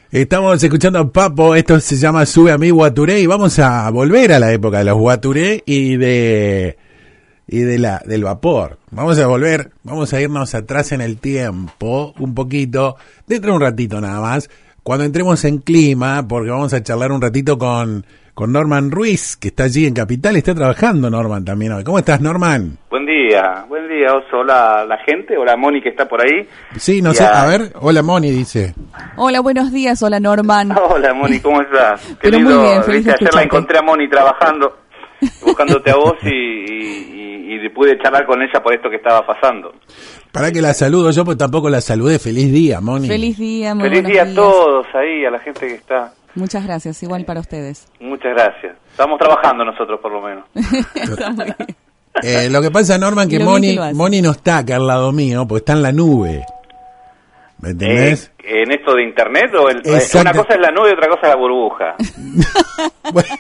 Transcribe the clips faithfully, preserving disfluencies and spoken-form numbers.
Estamos escuchando a Papo, esto se llama Sube a mi Guaturé y vamos a volver a la época de los Guaturé y de y de la del vapor. Vamos a volver, vamos a irnos atrás en el tiempo un poquito, dentro de un ratito nada más, cuando entremos en clima, porque vamos a charlar un ratito con con Norman Ruiz, que está allí en Capital, está trabajando Norman también hoy. ¿Cómo estás, Norman? Buen día, buen día, Oso. Hola la gente, hola Moni que está por ahí. Sí, no sé, a ver, hola Moni dice. Hola, buenos días, hola Norman. Hola Moni, ¿cómo estás? Pero Querido, muy bien, feliz de ayer la escucharte. encontré a Moni trabajando, buscándote a vos y, y, y, y pude charlar con ella por esto que estaba pasando. Para que la saludo yo, pues tampoco la saludé. Feliz día, Moni. Feliz día, muy Feliz buenos día a días. todos ahí, a la gente que está. Muchas gracias, igual para ustedes. Muchas gracias. Estamos trabajando nosotros por lo menos. Está muy bien. Eh, lo que pasa, Norman, que Lo bien Moni, que lo hace. Moni no está acá al lado mío, porque está en la nube. ¿Me entendés? Eh, ¿En esto de internet o el, Exacto. una cosa es la nube y otra cosa es la burbuja? Bueno,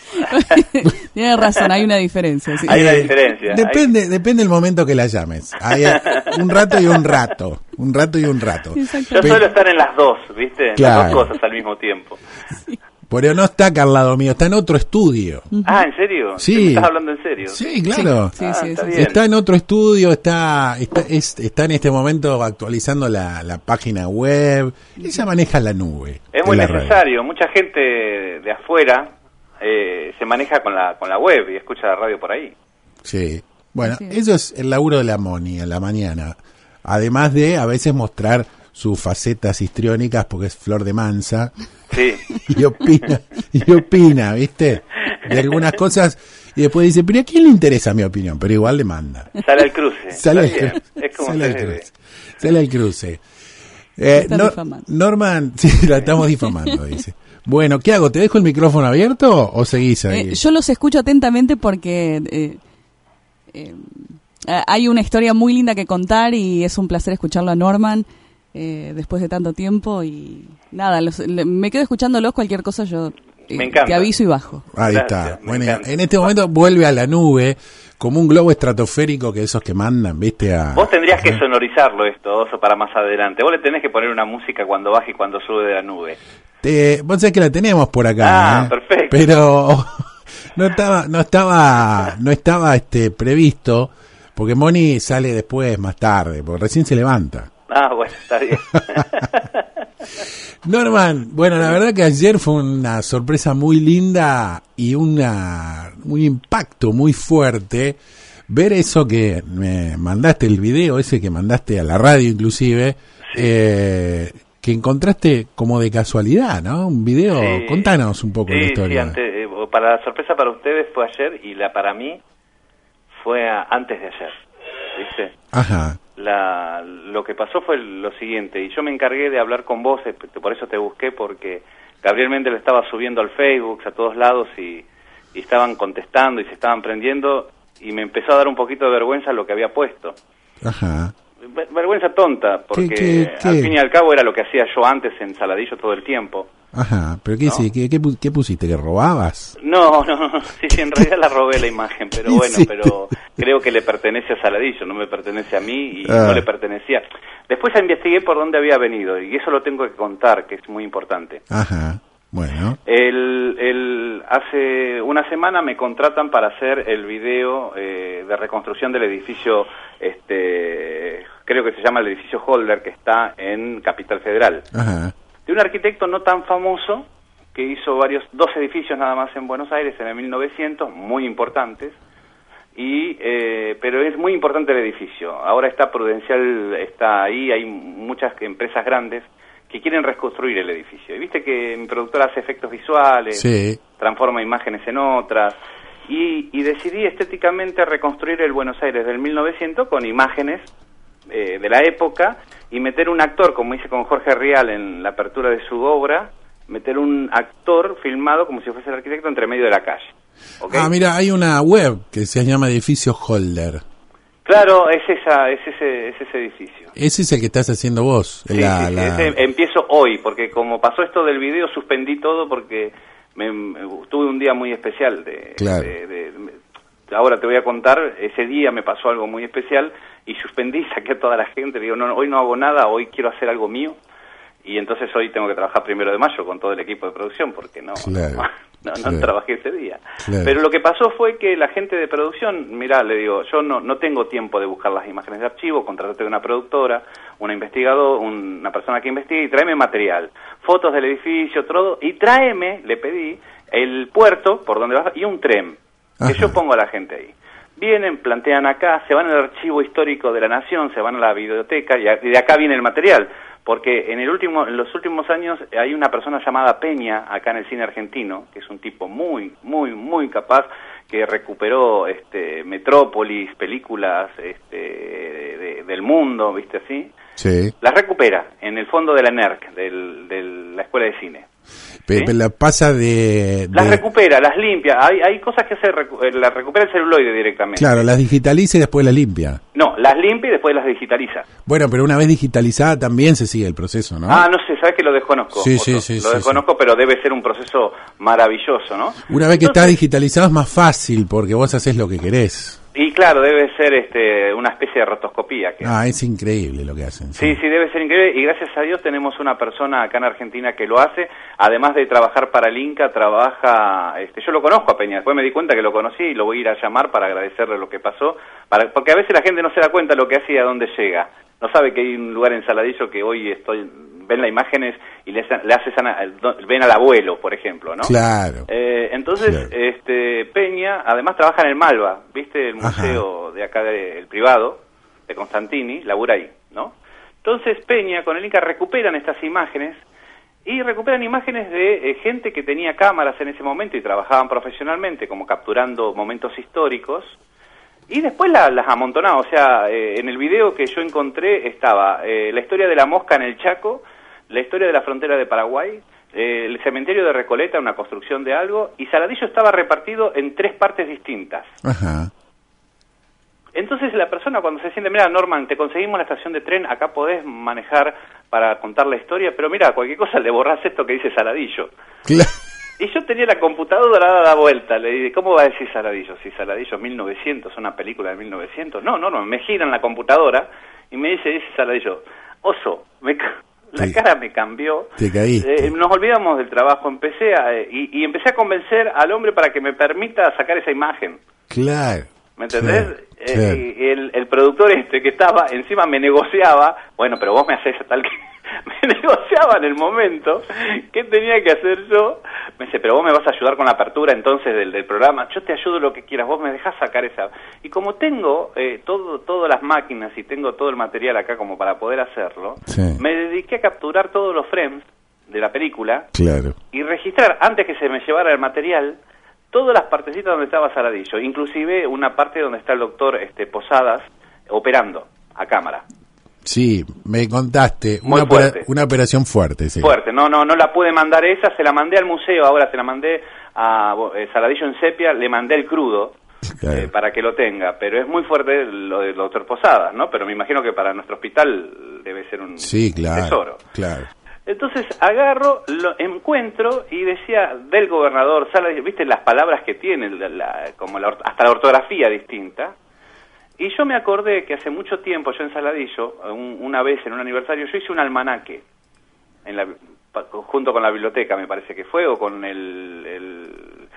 Tienes razón, hay una diferencia. Sí. Hay una diferencia. depende, depende del momento que la llames. Hay un rato y un rato. Un rato y un rato. Exacto. Yo Pe- suelo estar en las dos, ¿viste? En Claro. las dos cosas al mismo tiempo. Pero no está acá al lado mío, está en otro estudio. Ah, ¿en serio? Sí. ¿Me estás hablando en serio? Sí, claro. Sí, Ah, sí, está sí, bien. Está en otro estudio, está está, es- está en este momento actualizando la, la página web. Ella maneja la nube. Es de muy la radio. necesario. Mucha gente de afuera eh, se maneja con la con la web y escucha la radio por ahí. Sí. Bueno, Así es. eso es el laburo de la Moni en la mañana. Además de a veces mostrar sus facetas histriónicas porque es flor de mansa Sí. y opina, y opina, ¿viste? De algunas cosas y después dice, pero ¿a quién le interesa mi opinión? Pero igual le manda. Sale al cruce. Sale al Está bien. cruce. Es como Sale se al debe. cruce. Sale al cruce. Eh, Está Nor- difamando. Norman, sí, la estamos difamando, dice. Bueno, ¿qué hago? ¿Te dejo el micrófono abierto o seguís ahí? Eh, yo los escucho atentamente porque eh, eh, hay una historia muy linda que contar y es un placer escucharlo a Norman eh, después de tanto tiempo y nada, los- le- me quedo escuchándolos, cualquier cosa yo eh, Me encanta. te aviso y bajo. Ahí Gracias, está. me Bueno, encanta. en este momento vuelve a la nube como un globo estratosférico que esos que mandan, ¿viste? A, Vos tendrías que Ajá. sonorizarlo esto, Oso, para más adelante. Vos le tenés que poner una música cuando baja y cuando sube de la nube. Te- vos sabés que la tenemos por acá. Ah, ¿eh? perfecto. Pero no estaba, no estaba, no estaba este previsto porque Moni sale después, más tarde, porque recién se levanta. Ah, bueno, está bien. Norman, bueno, la verdad que ayer fue una sorpresa muy linda y una un impacto muy fuerte ver eso que me mandaste, el video ese que mandaste a la radio inclusive, eh, que encontraste como de casualidad, ¿no? Un video, Sí. contanos un poco Sí, la historia. sí, ante- eh, para la sorpresa para ustedes fue ayer y la para mí fue a- antes de ayer, ¿viste? Ajá, La, lo que pasó fue lo siguiente, y yo me encargué de hablar con vos, eh, por eso te busqué, porque Gabriel Méndez lo estaba subiendo al Facebook, a todos lados, y, y estaban contestando y se estaban prendiendo, y me empezó a dar un poquito de vergüenza lo que había puesto. ajá. Ver- Vergüenza tonta, porque ¿Qué- qué- qué? al fin y al cabo era lo que hacía yo antes en Saladillo todo el tiempo. Ajá, pero ¿qué, ¿No? sí, qué, qué, pu- qué pusiste? ¿Que robabas? No, no, sí, sí, en realidad la robé la imagen, pero ¿Qué bueno, hiciste? pero creo que le pertenece a Saladillo, no me pertenece a mí y Ah. no le pertenecía. Después investigué por dónde había venido y eso lo tengo que contar, que es muy importante. Ajá, bueno. El, el, hace una semana me contratan para hacer el video eh, de reconstrucción del edificio, este, creo que se llama el edificio Holder, que está en Capital Federal. Ajá, De un arquitecto no tan famoso que hizo varios dos edificios nada más en Buenos Aires en el mil novecientos, muy importantes, y eh, pero es muy importante el edificio. Ahora está Prudencial, está ahí, hay muchas empresas grandes que quieren reconstruir el edificio. Y viste que mi productora hace efectos visuales, sí, transforma imágenes en otras, y, y decidí estéticamente reconstruir el Buenos Aires del mil novecientos con imágenes eh, de la época y meter un actor, como hice con Jorge Rial en la apertura de su obra, meter un actor filmado como si fuese el arquitecto entre medio de la calle. ¿Ok? Ah, mira, hay una web que se llama Edificio Holder. Claro, es esa, es ese, es ese edificio. Ese es el que estás haciendo vos. Sí, la, sí, la- ese empiezo hoy, porque como pasó esto del video, suspendí todo porque me, me- tuve un día muy especial. De, Claro. de- de- de- ahora te voy a contar, ese día me pasó algo muy especial y suspendí, saqué a toda la gente, le digo, no, hoy no hago nada, hoy quiero hacer algo mío. y entonces hoy tengo que trabajar primero de mayo con todo el equipo de producción, porque no, claro, no, no, claro. no trabajé ese día. Claro. Pero lo que pasó fue que la gente de producción, mirá, le digo, yo no, no tengo tiempo de buscar las imágenes de archivo, contratate una productora, una investigadora, una persona que investigue y tráeme material, fotos del edificio, todo, y tráeme, le pedí, el puerto por donde vas y un tren, que Ajá. yo pongo a la gente ahí. Vienen, plantean acá, se van al archivo histórico de la Nación, se van a la biblioteca y, a, y de acá viene el material, porque en el último, en los últimos años hay una persona llamada Peña acá en el cine argentino, que es un tipo muy, muy, muy capaz, que recuperó este, Metrópolis, películas este, de, de, del mundo, ¿viste así? Sí. Las recupera en el fondo de la N E R C, del, de la Escuela de Cine. Pe- ¿Sí? pe- La pasa de, de... Las recupera, las limpia. Hay, hay cosas que se recu las recupera el celuloide directamente. Claro, las digitaliza y después las limpia. No, las limpia y después las digitaliza. Bueno, pero una vez digitalizada también se sigue el proceso, ¿no? Ah, no sé, sabes que lo desconozco. Sí, Otto. sí, sí, Lo sí, desconozco, sí. pero debe ser un proceso maravilloso, ¿no? Una vez que está Entonces, digitalizado es más fácil porque vos haces lo que querés. Y claro, debe ser este una especie de rotoscopía. Que Ah, es increíble lo que hacen. Sí, sí, debe ser increíble y gracias a Dios tenemos una persona acá en Argentina que lo hace, además de trabajar para el Inca, trabaja, este, yo lo conozco a Peña, después me di cuenta que lo conocí y lo voy a ir a llamar para agradecerle lo que pasó, para, porque a veces la gente no se da cuenta lo que hace y a dónde llega, no sabe que hay un lugar en Saladillo que hoy estoy, ven las imágenes y le, le hace sana, ven al abuelo, por ejemplo, ¿no? Claro. Eh, entonces, Claro. este Peña, además trabaja en el Malva, ¿viste? El museo Ajá. de acá, de, el privado, de Constantini, labura ahí, ¿no? Entonces Peña con el Inca recuperan estas imágenes y recuperan imágenes de eh, gente que tenía cámaras en ese momento y trabajaban profesionalmente, como capturando momentos históricos, y después la, las amontonaban. O sea, eh, en el video que yo encontré estaba eh, la historia de la mosca en el Chaco, la historia de la frontera de Paraguay, eh, el cementerio de Recoleta, una construcción de algo, y Saladillo estaba repartido en tres partes distintas. Ajá. Entonces la persona cuando se siente, mira Norman, te conseguimos la estación de tren, acá podés manejar para contar la historia, pero mira, cualquier cosa le borrás esto que dice Saladillo. Claro. Y yo tenía la computadora dada vuelta, le dije, ¿cómo va a decir Saladillo? Si Saladillo mil novecientos, una película de mil novecientos, no, no, no, me giran la computadora y me dice, dice Saladillo, oso, me ca la sí. cara me cambió. Te caíste. Eh, nos olvidamos del trabajo, empecé a, eh, y, y empecé a convencer al hombre para que me permita sacar esa imagen. Claro. ¿Me entendés? Claro, Eh, claro. y el, el productor este que estaba encima me negociaba, bueno, pero vos me haces tal que... me negociaba en el momento qué tenía que hacer yo. Me dice, pero vos me vas a ayudar con la apertura entonces del, del programa. Yo te ayudo lo que quieras, vos me dejás sacar esa... Y como tengo eh, todo todas las máquinas y tengo todo el material acá como para poder hacerlo, Sí. me dediqué a capturar todos los frames de la película Claro. y registrar, antes que se me llevara el material, todas las partecitas donde estaba Saladillo, inclusive una parte donde está el doctor este, Posadas operando a cámara. Sí, me contaste. Muy Una, opera- fuerte. una operación fuerte, sí. Fuerte, no, no, no la pude mandar esa, se la mandé al museo, ahora se la mandé a eh, Saladillo en sepia, le mandé el crudo Claro. eh, para que lo tenga, pero es muy fuerte lo del doctor Posadas, ¿no? Pero me imagino que para nuestro hospital debe ser un Sí, claro. tesoro. Claro. Entonces agarro, lo encuentro y decía del gobernador Saladillo, viste las palabras que tiene, la, la, como la, hasta la ortografía distinta, y yo me acordé que hace mucho tiempo yo en Saladillo, un, una vez en un aniversario, yo hice un almanaque, en la, junto con la biblioteca me parece que fue, o con el, el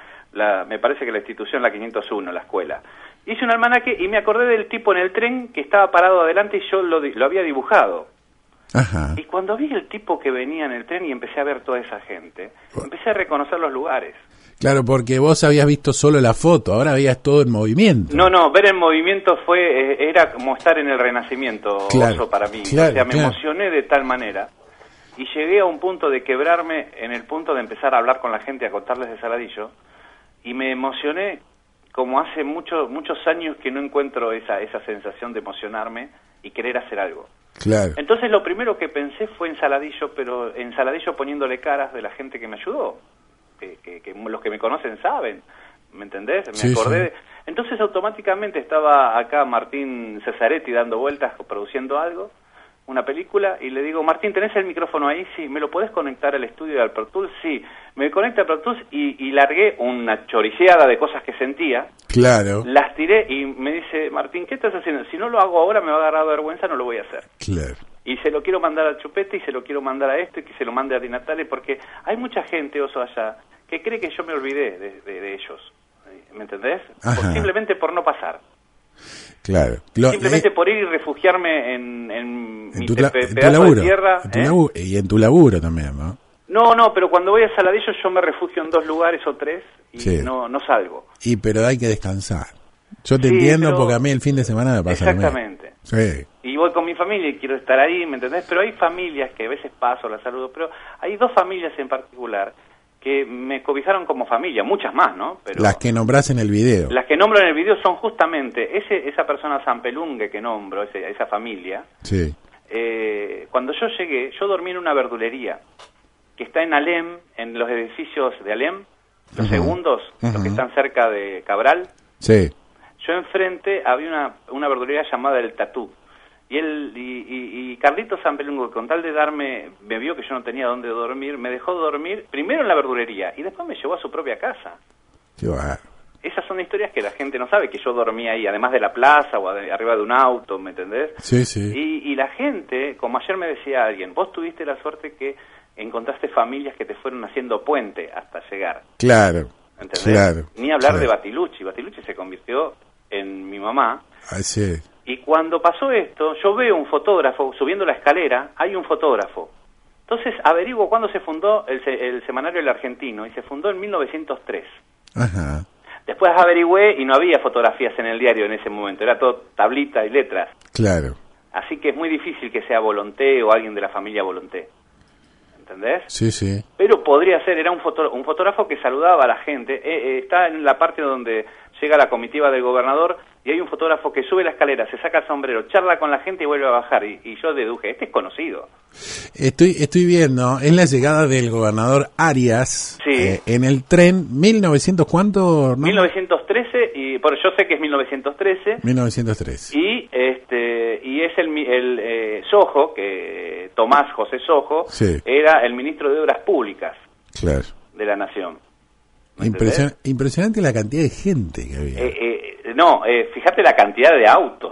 la, me parece que la institución, la quinientos uno, la escuela. Hice un almanaque y me acordé del tipo en el tren que estaba parado adelante y yo lo, lo había dibujado. Ajá. Y cuando vi el tipo que venía en el tren y empecé a ver toda esa gente, empecé a reconocer los lugares. Claro, porque vos habías visto solo la foto, ahora veías todo en movimiento. No, no, ver el movimiento fue eh, era como estar en el Renacimiento, Claro, Oso, para mí. claro, o sea, me claro. emocioné de tal manera y llegué a un punto de quebrarme en el punto de empezar a hablar con la gente, a contarles de Saladillo, y me emocioné como hace muchos muchos años que no encuentro esa esa sensación de emocionarme y querer hacer algo. Claro. Entonces lo primero que pensé fue en Saladillo, pero en Saladillo poniéndole caras de la gente que me ayudó, que, que, que los que me conocen saben, ¿me entendés? Me Sí, acordé. sí. De... Entonces automáticamente estaba acá Martín Cesaretti dando vueltas, produciendo algo, una película, y le digo, Martín, ¿tenés el micrófono ahí? Sí. ¿Me lo podés conectar al estudio del Pro Tools? Sí. Me conecta al Pro Tools y, y largué una choriceada de cosas que sentía. Claro. Las tiré y me dice, Martín, ¿qué estás haciendo? Si no lo hago ahora me va a agarrar vergüenza, no lo voy a hacer. Claro. y se lo quiero mandar al Chupete y se lo quiero mandar a este y que se lo mande a Di Natale, porque hay mucha gente, Oso, allá, que cree que yo me olvidé de, de, de ellos, ¿me entendés? Por, simplemente por no pasar. Claro. Lo, simplemente eh, por ir y refugiarme en, en, en mi tu, te, la, pedazo en tu laburo, de tierra. En tu ¿eh? laburo, y en tu laburo también, ¿no? No, no, pero cuando voy a Saladillo yo me refugio en dos lugares o tres y sí. no, no salgo. Y pero hay que descansar. Yo te sí, entiendo pero... porque a mí el fin de semana me pasa exactamente. lo mismo. Sí. Y voy con mi familia y quiero estar ahí, ¿me entendés? Pero hay familias que a veces paso, las saludo, pero hay dos familias en particular que me cobijaron como familia, muchas más, ¿no? Pero las que nombrás en el video. Las que nombro en el video son justamente ese, esa persona Zampelungue que nombro, ese, esa familia. Sí. Eh, cuando yo llegué, yo dormí en una verdulería que está en Alem, en los edificios de Alem, los uh-huh. segundos, uh-huh. los que están cerca de Cabral. Sí. Yo enfrente había una, una verdulería llamada El Tatú. Y él y, y, y Carlitos Zampelungue, con tal de darme, me vio que yo no tenía dónde dormir, me dejó dormir primero en la verdulería y después me llevó a su propia casa. Qué bueno. Esas son historias que la gente no sabe, que yo dormía ahí, además de la plaza o de, arriba de un auto, ¿me entendés? Sí, sí. Y, y la gente, como ayer me decía alguien, vos tuviste la suerte que encontraste familias que te fueron haciendo puente hasta llegar. Claro, ¿entendés? Claro. Ni hablar claro. de Batilucci. Batilucci se convirtió en mi mamá. Así es. Y cuando pasó esto, yo veo un fotógrafo subiendo la escalera, hay un fotógrafo. Entonces averiguo cuándo se fundó el, el semanario El Argentino, y se fundó en mil novecientos tres. Ajá. Después averigüé y no había fotografías en el diario en ese momento, era todo tablita y letras. Claro. Así que es muy difícil que sea Volonté o alguien de la familia Volonté. ¿Entendés? Sí, sí. Pero podría ser, era un, foto, un fotógrafo que saludaba a la gente. Eh, eh, está en la parte donde llega la comitiva del gobernador y hay un fotógrafo que sube la escalera, se saca el sombrero, charla con la gente y vuelve a bajar. Y, y yo deduje, este es conocido. Estoy estoy viendo, es la llegada del gobernador Arias sí. eh, en el tren mil novecientos, ¿cuánto? ¿No? mil novecientos trece, y por yo sé que es mil novecientos trece. mil novecientos trece. Y este y es el, el eh, Sojo, que Tomás José Sojo, sí. era el ministro de Obras Públicas claro. de la Nación. Impresion, impresionante la cantidad de gente que había. Eh, eh, no, eh, fíjate la cantidad de autos.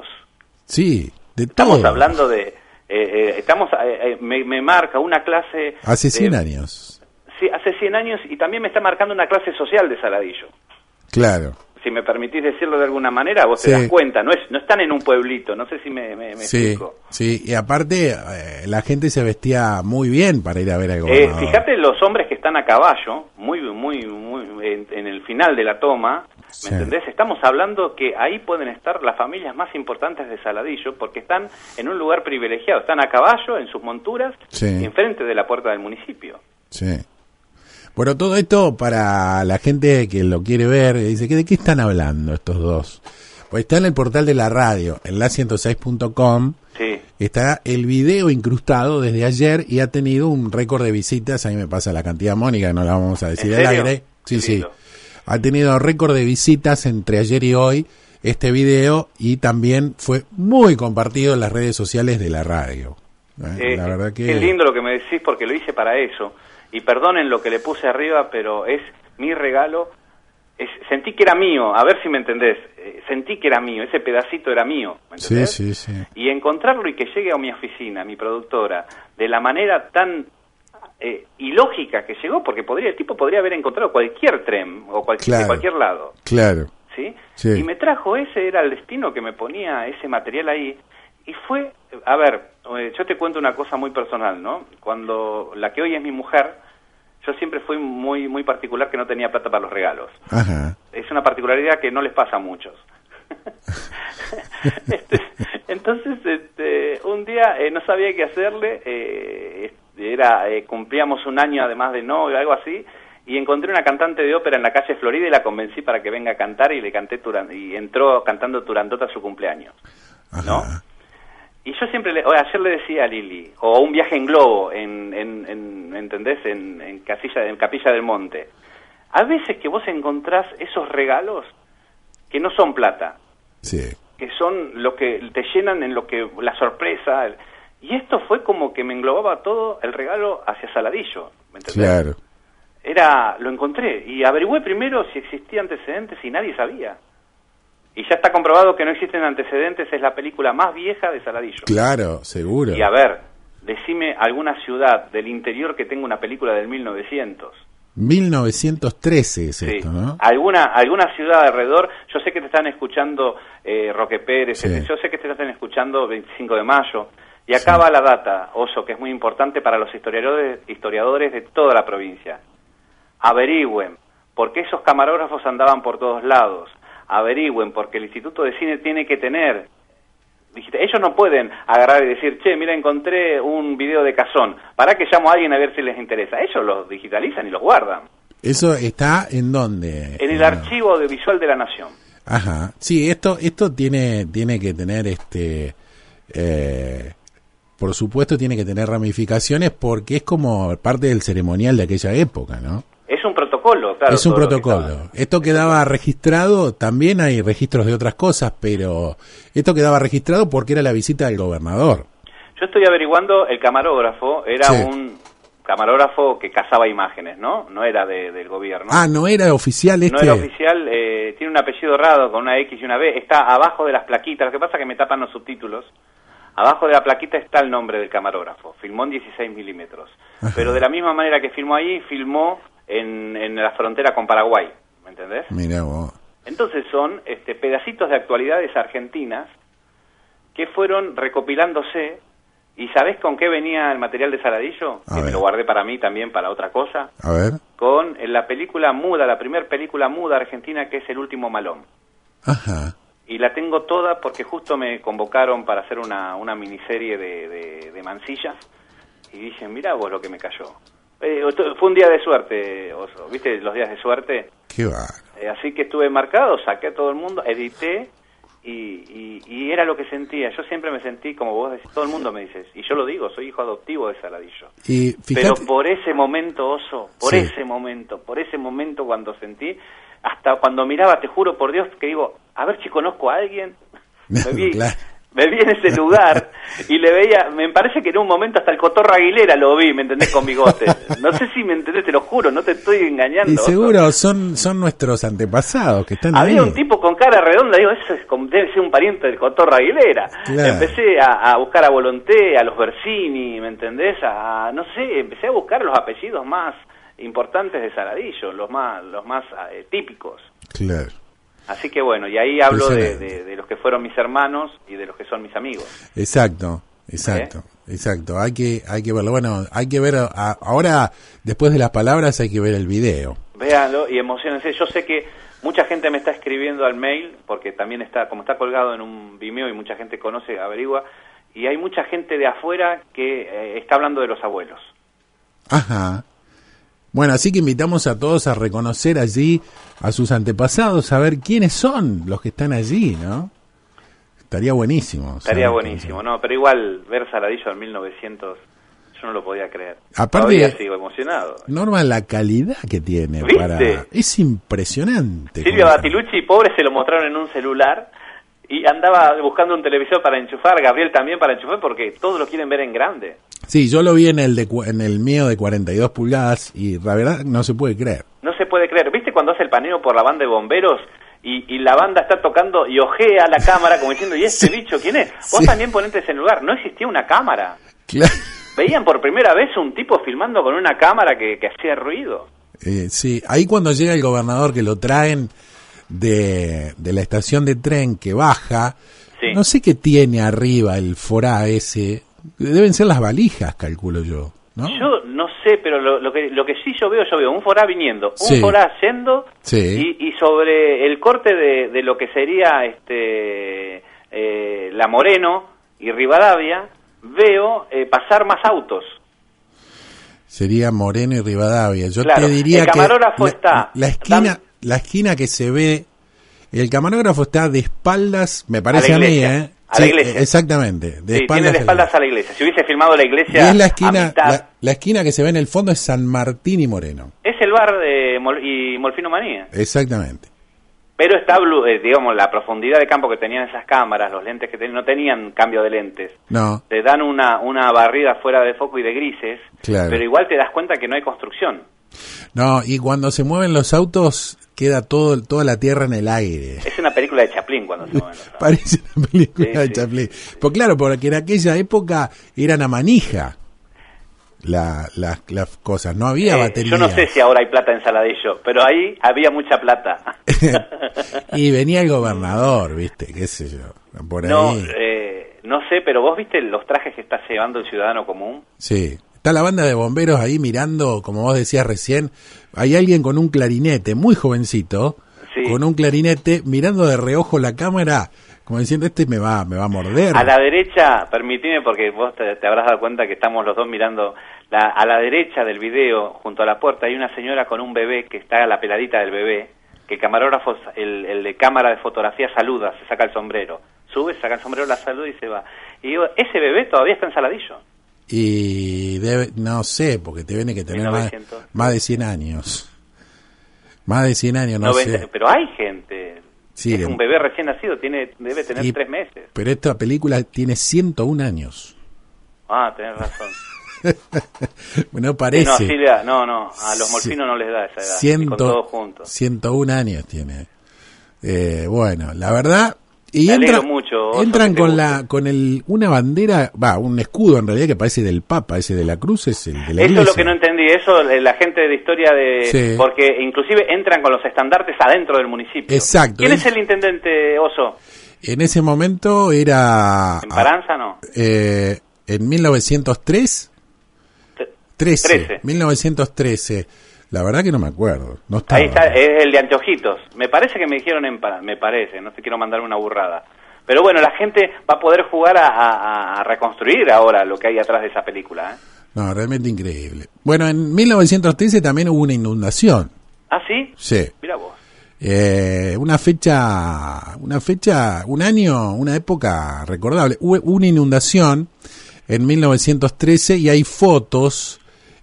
Sí, de Estamos todo. hablando de... Eh, eh, estamos eh, eh, me, me marca una clase... Hace cien de, años. Sí, hace cien años, y también me está marcando una clase social de Saladillo. Claro. Si me permitís decirlo de alguna manera, vos sí. te das cuenta, no es no están en un pueblito, no sé si me, me, me sí, explico. Sí, y aparte eh, la gente se vestía muy bien para ir a ver al gobernador. Eh, fíjate los hombres que están a caballo, muy muy muy en, en el final de la toma, ¿me sí. entendés? Estamos hablando que ahí pueden estar las familias más importantes de Saladillo, porque están en un lugar privilegiado, están a caballo en sus monturas, sí. enfrente de la puerta del municipio. Sí. Bueno, todo esto para la gente que lo quiere ver, dice, ¿de qué están hablando estos dos? Pues está en el portal de la radio, en la ciento seis punto com, sí. está el video incrustado desde ayer y ha tenido un récord de visitas, ahí me pasa la cantidad, Mónica, no la vamos a decir al aire. Sí, sí, ha tenido récord de visitas entre ayer y hoy este video, y también fue muy compartido en las redes sociales de la radio. ¿Eh? Eh, la verdad que... Es lindo lo que me decís, porque lo hice para eso. Y perdonen lo que le puse arriba, pero es mi regalo. Es, sentí que era mío, a ver si me entendés. Eh, sentí que era mío, ese pedacito era mío. ¿me entendés? Sí, sí, sí. Y encontrarlo y que llegue a mi oficina, a mi productora, de la manera tan eh, ilógica que llegó, porque podría el tipo podría haber encontrado cualquier tren o cualquier, claro, de cualquier lado. Claro. ¿Sí? Sí. Y me trajo, ese era el destino que me ponía ese material ahí. Y fue, a ver, yo te cuento una cosa muy personal, ¿no? Cuando la que hoy es mi mujer, yo siempre fui muy muy particular, que no tenía plata para los regalos. Ajá. Es una particularidad que no les pasa a muchos. este, entonces, este, un día eh, no sabía qué hacerle, eh, era eh, cumplíamos un año además de novio, algo así, y encontré una cantante de ópera en la calle Florida y la convencí para que venga a cantar, y le canté Turan, y entró cantando Turandota a su cumpleaños. Ajá. ¿No? Y yo siempre, le, o ayer le decía a Lili, o un viaje en globo, en, en, en ¿entendés? En, en, Casilla, en Capilla del Monte. A veces que vos encontrás esos regalos que no son plata, sí, que son lo que te llenan en lo que, la sorpresa. El, y esto fue como que me englobaba todo el regalo hacia Saladillo, ¿me entendés? Claro. Era, lo encontré, y averigüé primero si existía antecedentes y nadie sabía. Y ya está comprobado que no existen antecedentes, es la película más vieja de Saladillo. Claro, seguro. Y a ver, decime alguna ciudad del interior que tenga una película del mil novecientos. mil novecientos trece es Sí. esto, ¿no? ¿Alguna, alguna ciudad alrededor? Yo sé que te están escuchando eh, Roque Pérez, Sí. yo sé que te están escuchando veinticinco de mayo. Y acá Sí. va la data, Oso, que es muy importante para los historiadores, historiadores de toda la provincia. Averigüen por qué esos camarógrafos andaban por todos lados. Averigüen porque el Instituto de Cine tiene que tener... Ellos no pueden agarrar y decir, che, mira, encontré un video de Cazón, para que llamo a alguien a ver si les interesa. Ellos los digitalizan y los guardan. ¿Eso está en dónde? En el Eh, Archivo Audiovisual de la Nación. Ajá. Sí, esto esto tiene tiene que tener este eh, por supuesto tiene que tener ramificaciones porque es como parte del ceremonial de aquella época, ¿no? Es un protocolo, claro. Es un todo lo que protocolo. estaba. Esto quedaba registrado, también hay registros de otras cosas, pero esto quedaba registrado porque era la visita del gobernador. Yo estoy averiguando, el camarógrafo era Sí. un camarógrafo que cazaba imágenes, ¿no? No era de, del gobierno. Ah, no era oficial este. No era oficial, eh, tiene un apellido raro con una X y una B, está abajo de las plaquitas, lo que pasa es que me tapan los subtítulos. Abajo de la plaquita está el nombre del camarógrafo, filmó en dieciséis milímetros. Ajá. Pero de la misma manera que filmó ahí, filmó en, en la frontera con Paraguay, ¿me entendés? Mirá vos. Entonces son este, pedacitos de actualidades argentinas que fueron recopilándose. ¿Y sabés con qué venía el material de Saladillo? A Que ver. me lo guardé para mí también, para otra cosa. A ver. Con eh, la película muda, la primera película muda argentina, que es El Último Malón. Ajá. Y la tengo toda porque justo me convocaron para hacer una, una miniserie de, de, de Mansilla. Y dije, mirá vos lo que me cayó. Eh, fue un día de suerte, Oso. ¿Viste los días de suerte? Qué va. Eh, así que estuve marcado, saqué a todo el mundo, edité y, y, y era lo que sentía. Yo siempre me sentí, como vos decís, todo el mundo me dice, y yo lo digo, soy hijo adoptivo de Saladillo. Y fíjate, Pero por ese momento, Oso, por Sí. ese momento, por ese momento cuando sentí, hasta cuando miraba, te juro por Dios, que digo, a ver si conozco a alguien. Me vi, Claro. me vi en ese lugar y le veía, me parece que en un momento hasta el Cotorro Aguilera lo vi, ¿me entendés? Con bigote. No sé si me entendés, te lo juro, no te estoy engañando. y Oso. seguro son son nuestros antepasados que están Había ahí. un tipo con cara redonda, digo, eso es como, debe ser un pariente del Cotorro Aguilera. Claro. Empecé a, a buscar a Volonté, a los Bersini, ¿me entendés? A, no sé, empecé a buscar los apellidos más importantes de Saladillo, los más los más eh, típicos. Claro. Así que bueno, y ahí hablo de, Impresionante. de, de los que fueron mis hermanos y de los que son mis amigos. Exacto, exacto, exacto. Hay que hay que verlo. Bueno, hay que ver a- ahora después de las palabras hay que ver el video. Véanlo y emocionense. Yo sé que mucha gente me está escribiendo al mail, porque también está, como está colgado en un Vimeo y mucha gente conoce, averigua, y hay mucha gente de afuera que eh, está hablando de los abuelos. Ajá. Bueno, así que invitamos a todos a reconocer allí a sus antepasados, a ver quiénes son los que están allí, ¿no? Estaría buenísimo. Estaría saber buenísimo, quiénes ¿no? Pero igual ver Saladillo en mil novecientos, yo no lo podía creer. Aparte- Todavía sigo emocionado. son. Norma, la calidad que tiene ¿Viste? para... Es impresionante. Silvia cómo- Batilucci, pobre, se lo mostraron en un celular y andaba buscando un televisor para enchufar, Gabriel también para enchufar, porque todos lo quieren ver en grande. Sí, yo lo vi en el de, cu- en el mío de cuarenta y dos pulgadas y la verdad no se puede creer. No se puede creer. ¿Viste cuando hace el paneo por la banda de bomberos y, y la banda está tocando y ojea la cámara como diciendo, ¿y este Sí. bicho quién es? Vos Sí. también ponete en el lugar. No existía una cámara. Claro. Veían por primera vez un tipo filmando con una cámara que, que hacía ruido. Eh, sí, ahí cuando llega el gobernador que lo traen de, de la estación de tren que baja, Sí. no sé qué tiene arriba el forá ese, deben ser las valijas, calculo yo, ¿no? Yo no sé, pero lo, lo que lo que sí yo veo, yo veo un forá viniendo, un Sí. forá yendo, Sí. y, y sobre el corte de, de lo que sería este eh, La Moreno y Rivadavia, veo eh, pasar más autos. Sería Moreno y Rivadavia. Yo Claro, te diría el que camarógrafo la, está- la esquina, dam- la esquina que se ve, el camarógrafo está de espaldas, me parece A a, la mí, iglesia, ¿eh? a la Sí, iglesia. exactamente, de Sí, tiene espaldas. de a espaldas a la iglesia. Si hubiese filmado la Y iglesia es la a esquina, mitad, la, la esquina que se ve en el fondo es San Martín y Moreno. es el bar de Mol- y Molfino Manía. Exactamente. Pero está, blue, eh, digamos, la profundidad de campo que tenían esas cámaras, los lentes que tenían, no tenían cambio de lentes. No, Te dan una, una barrida fuera de foco y de grises, Claro. pero igual te das cuenta que no hay construcción. No, y cuando se mueven los autos, queda todo toda la tierra en el aire. Es una película de Chaplin cuando se mueven los autos. Parece una película Sí, de sí. Chaplin. Pues claro, porque en aquella época eran a manija la, la- las cosas, no había Eh, batería. yo no sé si ahora hay plata en Saladillo, pero ahí había mucha plata. Y venía el gobernador, viste, qué sé yo, por ahí. No, eh, no sé, pero vos viste los trajes que está llevando el ciudadano común. Sí, está la banda de bomberos ahí mirando, como vos decías recién, hay alguien con un clarinete, muy jovencito, Sí. con un clarinete, mirando de reojo la cámara, como diciendo, este me va, me va a morder. A la derecha, permitime porque vos te, te habrás dado cuenta que estamos los dos mirando, la, a la derecha del video, junto a la puerta, hay una señora con un bebé que está a la peladita del bebé, que el camarógrafo, el, el de cámara de fotografía saluda, se saca el sombrero, sube, saca el sombrero, la saluda y se va. Y digo, ese bebé todavía está en Saladillo. Y debe, no sé, porque te tiene que tener mil más, novecientos. más de cien años. Más de cien años, no noventa sé. Pero hay gente. Sí, es de- un bebé recién nacido, tiene debe tener Y- tres meses. Pero esta película tiene ciento un años. Ah, tenés razón. No Sí, parece. no, Silvia, no, no, a los Sí. morfinos no les da esa edad, y Ciento, con todos juntos. ciento un años tiene. Eh, bueno, la verdad. Y Me alegro entra- mucho, Oso, entran que te con guste. la con el una bandera, va, un escudo en realidad que parece del Papa, ese de la cruz es el de la Eso es iglesia. lo que no entendí, eso eh, la gente de historia de... Sí. Porque inclusive entran con los estandartes adentro del municipio. Exacto. ¿Quién Es- es el intendente, Oso? En ese momento era ¿En Paranza no? eh, en mil novecientos tres, Te- trece, trece. mil novecientos trece. La verdad que no me acuerdo. No estaba. Ahí está, es el de Anteojitos. Me parece que me dijeron en Paranza, me parece, no sé, quiero mandarme una burrada. Pero bueno, la gente va a poder jugar a, a- a reconstruir ahora lo que hay atrás de esa película, ¿eh? No, realmente increíble. Bueno, en mil novecientos trece también hubo una inundación. ¿Ah, sí? Sí. Mira vos. Eh, una fecha, una fecha, un año, una época recordable. Hubo una inundación en mil novecientos trece y hay fotos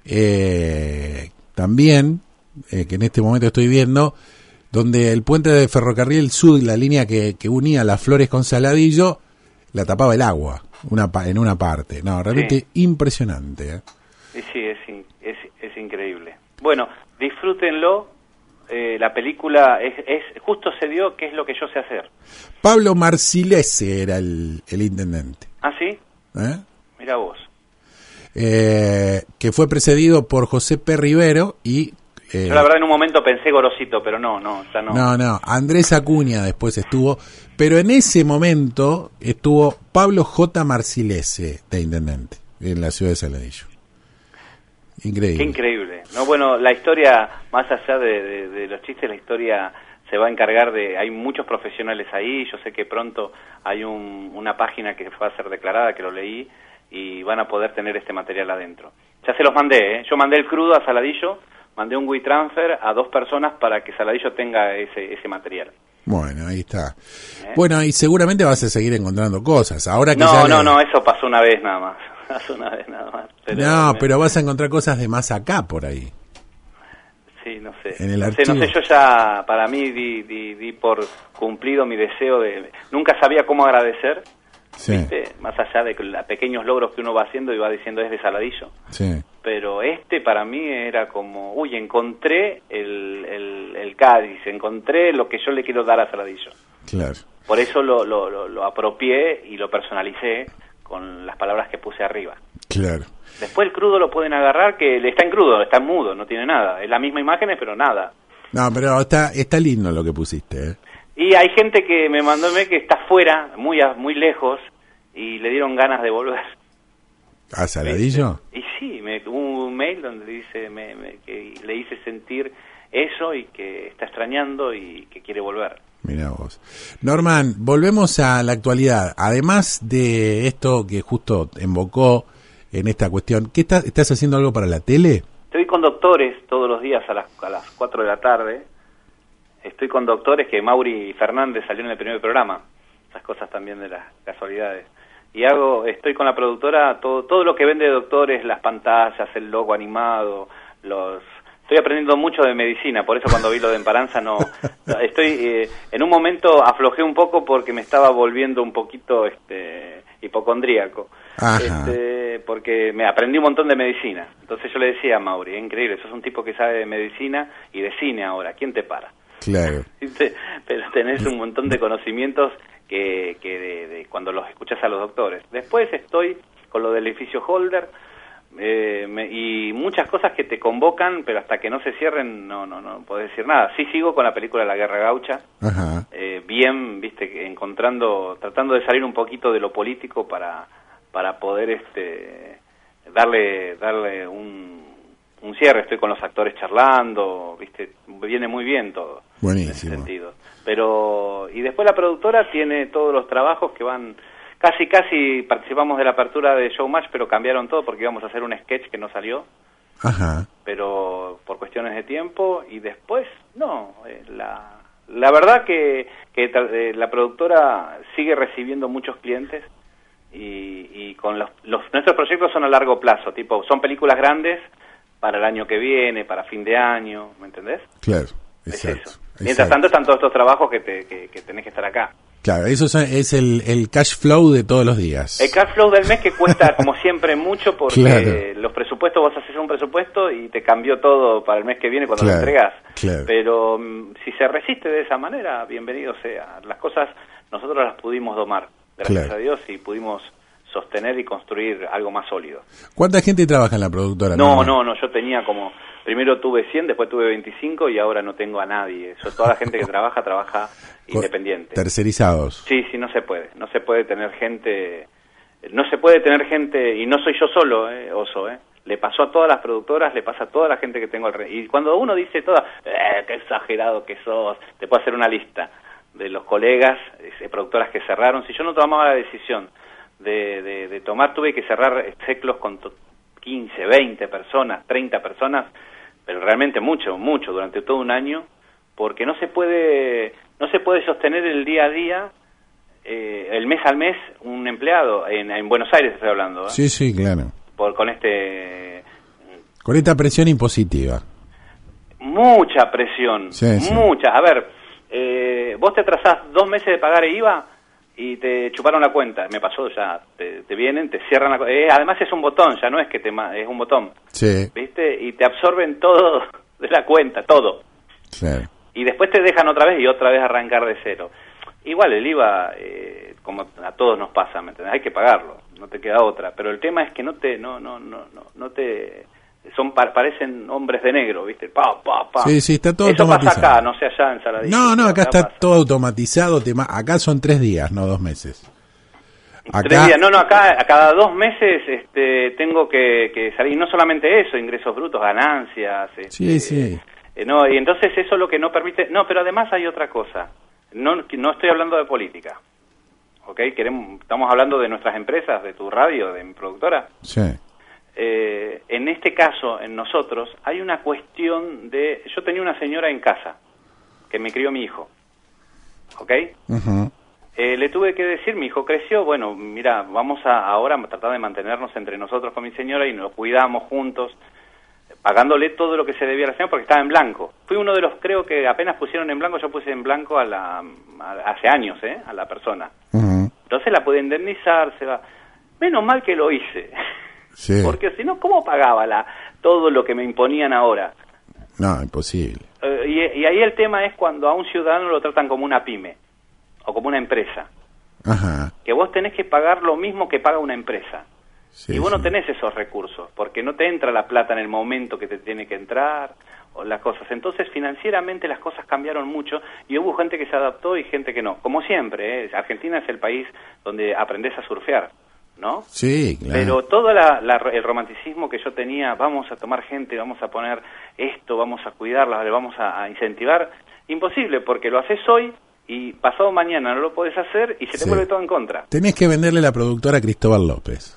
eh, también, eh, que en este momento estoy viendo, donde el puente de ferrocarril sur, la línea que, que unía Las Flores con Saladillo, la tapaba el agua una pa- en una parte. No, realmente Sí. impresionante. ¿eh? Y sí, es, in- es, es increíble. Bueno, disfrútenlo. Eh, la película es, es justo se dio qué es lo que yo sé hacer. Pablo Marcilese era el, el intendente. ¿Ah, sí? ¿eh? Mira vos. Eh, que fue precedido por José P. Rivero y... eh, Yo la verdad en un momento pensé Gorosito, pero no, no, ya no. no, no, Andrés Acuña después estuvo, pero en ese momento estuvo Pablo J. Marcilese de intendente en la ciudad de Saladillo. Increíble. Qué increíble. No, bueno, la historia, más allá de, de- de los chistes, la historia se va a encargar de... Hay muchos profesionales ahí, yo sé que pronto hay un- una página que va a ser declarada, que lo leí, y van a poder tener este material adentro. Ya se los mandé, ¿eh? Yo mandé el crudo a Saladillo, mandé un WeTransfer a dos personas para que Saladillo tenga ese, ese material. Bueno, ahí está. ¿Eh? Bueno, y seguramente vas a seguir encontrando cosas. Ahora que No, ya no, le- no, eso pasó una vez nada más. Pasó una vez nada más. Pero, no, me- pero vas a encontrar cosas de más acá por ahí. Sí, no sé. En el no sé, no sé, archivo. yo ya, para mí, di, di, di por cumplido mi deseo de... Nunca sabía cómo agradecer, Sí, ¿viste? Más allá de que los pequeños logros que uno va haciendo y va diciendo es de Saladillo. sí. Pero este para mí era como, uy, encontré el, el, el Cádiz, encontré lo que yo le quiero dar a Saladillo. Claro. Por eso lo, lo, lo, lo apropié y lo personalicé con las palabras que puse arriba. Claro. Después el crudo lo pueden agarrar, que está en crudo, está en mudo, no tiene nada. Es la misma imagen, pero nada. No, pero está está lindo lo que pusiste, ¿eh? Y hay gente que me mandó un mail que está fuera, muy a- muy lejos, y le dieron ganas de volver. ¿A Saladillo? Y sí, me hubo un mail donde dice me, me- que le hice sentir eso y que está extrañando y que quiere volver. Mira vos. Norman, volvemos a la actualidad. Además de esto que justo invocó en esta cuestión, ¿qué estás, estás haciendo algo para la tele? Estoy con doctores todos los días a las, a las cuatro de la tarde. Estoy con doctores que Mauri Fernández salió en el primer programa. Esas cosas también de las casualidades. Y hago, estoy con la productora, todo todo lo que vende doctores, las pantallas, el logo animado, los... Estoy aprendiendo mucho de medicina, por eso cuando vi lo de Emparanza no... Estoy, eh, en un momento aflojé un poco porque me estaba volviendo un poquito este hipocondríaco. Ajá. Este, eh, porque me aprendí un montón de medicina. Entonces yo le decía a Mauri, es increíble, sos un tipo que sabe de medicina y de cine ahora, ¿quién te para? Claro. Pero tenés un montón de conocimientos que, que de, de cuando los escuchás a los doctores. Después estoy con lo del edificio Holder, eh, me, y muchas cosas que te convocan, pero hasta que no se cierren no no no podés decir nada. Sí sigo con la película La Guerra Gaucha. Ajá. Eh, bien, viste, encontrando, tratando de salir un poquito de lo político para para poder este darle darle un un cierre. Estoy con los actores charlando, viste, viene muy bien todo. Buenísimo. En ese sentido. Pero y después la productora tiene todos los trabajos que van. Casi, casi participamos de la apertura de Showmatch, pero cambiaron todo porque íbamos a hacer un sketch que no salió. Ajá. Pero por cuestiones de tiempo, y después, no. Eh, la, la verdad que, que eh, la productora sigue recibiendo muchos clientes y, y con los, los nuestros proyectos son a largo plazo, tipo, son películas grandes para el año que viene, para fin de año, ¿me entendés? Claro, es exacto. Eso. Mientras tanto están todos estos trabajos que, te, que, que tenés que estar acá. Claro, eso es el, el cash flow de todos los días. El cash flow del mes que cuesta, como siempre, mucho porque claro. Los presupuestos, vos haces un presupuesto y te cambió todo para el mes que viene cuando claro, lo entregás. Claro. Pero um, si se resiste de esa manera, bienvenido sea. Las cosas nosotros las pudimos domar, gracias claro. a Dios, y pudimos sostener y construir algo más sólido. ¿Cuánta gente trabaja en la productora? No, no, no, yo tenía como... Primero tuve cien, después tuve veinticinco y ahora no tengo a nadie. Eso, toda la gente que trabaja, trabaja independiente. Tercerizados. Sí, sí, no se puede. No se puede tener gente... No se puede tener gente... Y no soy yo solo, eh, Oso, eh. Le pasó a todas las productoras, le pasa a toda la gente que tengo alrededor. Y cuando uno dice toda... Eh, qué exagerado que sos. Te puedo hacer una lista de los colegas, eh, productoras que cerraron. Si yo no tomaba la decisión de, de, de tomar, tuve que cerrar ciclos con quince, veinte personas, treinta personas... pero realmente mucho, mucho, durante todo un año, porque no se puede no se puede sostener el día a día, eh, el mes al mes, un empleado, en, en Buenos Aires estoy hablando. ¿eh? Sí, sí, claro. Por, con este... Con esta presión impositiva. Mucha presión, sí, sí. mucha. A ver, eh, vos te atrasás dos meses de pagar I V A y te chuparon la cuenta. Me pasó ya, te, te vienen, te cierran la cuenta. Eh, además es un botón, ya no es que te es un botón. Sí. ¿Viste? Y te absorben todo de la cuenta, todo. Claro. Y después te dejan otra vez y otra vez arrancar de cero. Igual el I V A, eh, como a todos nos pasa, ¿me entendés? Hay que pagarlo, no te queda otra. Pero el tema es que no te, no, no, no, no, no te... Son parecen hombres de negro, ¿viste? Pa, pa, pa. Sí, sí, está todo Eso automatizado. pasa acá, no sé allá en Saladillo. No, no, acá, acá está pasa. todo automatizado. Tema, acá son tres días, no dos meses. Acá... Tres días, no, no, acá a cada dos meses este, tengo que, que salir. No solamente eso, ingresos brutos, ganancias. Este, sí, sí. Eh, no, y entonces eso es lo que no permite... No, pero además hay otra cosa. No, no estoy hablando de política. ¿Ok? Queremos, estamos hablando de nuestras empresas, de tu radio, de mi productora. Sí. Eh, en este caso, en nosotros, hay una cuestión de... Yo tenía una señora en casa que me crió mi hijo, ¿ok? Uh-huh. Eh, le tuve que decir, mi hijo creció, bueno, mira, vamos a ahora a tratar de mantenernos entre nosotros con mi señora y nos cuidamos juntos, pagándole todo lo que se debía a la señora porque estaba en blanco. Fui uno de los, creo que apenas pusieron en blanco, yo puse en blanco a la a, hace años, ¿eh? A la persona. Uh-huh. Entonces la pude indemnizar, se va. Menos mal que lo hice. Sí. Porque si no, ¿cómo pagaba la, todo lo que me imponían ahora? No, imposible. Eh, y, y ahí el tema es cuando a un ciudadano lo tratan como una pyme o como una empresa. Ajá. Que vos tenés que pagar lo mismo que paga una empresa. Sí, y vos sí. no tenés esos recursos, porque no te entra la plata en el momento que te tiene que entrar, o las cosas. Entonces, financieramente las cosas cambiaron mucho, y hubo gente que se adaptó y gente que no. Como siempre, ¿eh? Argentina es el país donde aprendés a surfear, ¿no? Sí, claro. Pero todo la, la, el romanticismo que yo tenía, vamos a tomar gente, vamos a poner esto, vamos a cuidarla, le vamos a, a incentivar, imposible, porque lo haces hoy y pasado mañana no lo podés hacer y se te Sí. vuelve todo en contra. Tenés que venderle la productora a Cristóbal López.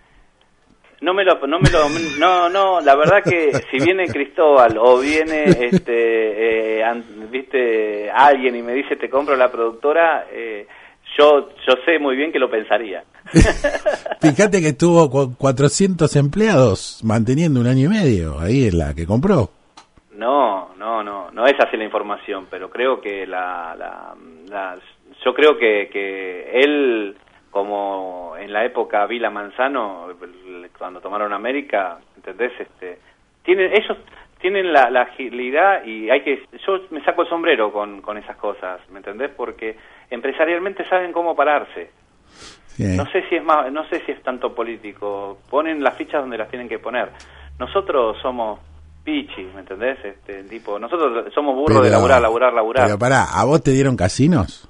No me lo, no me lo, no, no, la verdad que si viene Cristóbal o viene, este, eh, an, viste, alguien y me dice te compro la productora, eh, yo, yo sé muy bien que lo pensaría. Fíjate que tuvo cu- cuatrocientos empleados manteniendo un año y medio, ahí es la que compró. No, no, no, no es así la información, pero creo que la, la, la yo creo que, que él como en la época Vila Manzano, cuando tomaron América, ¿entendés? Este, tienen, ellos tienen la, la agilidad y hay que, yo me saco el sombrero con, con esas cosas, ¿me entendés? Porque empresarialmente saben cómo pararse. Sí. No sé si es más, no sé si es tanto político, ponen las fichas donde las tienen que poner. Nosotros somos pichi, ¿me entendés? Este, tipo, nosotros somos burros de laburar, laburar, laburar. Pero pará, ¿a vos te dieron casinos?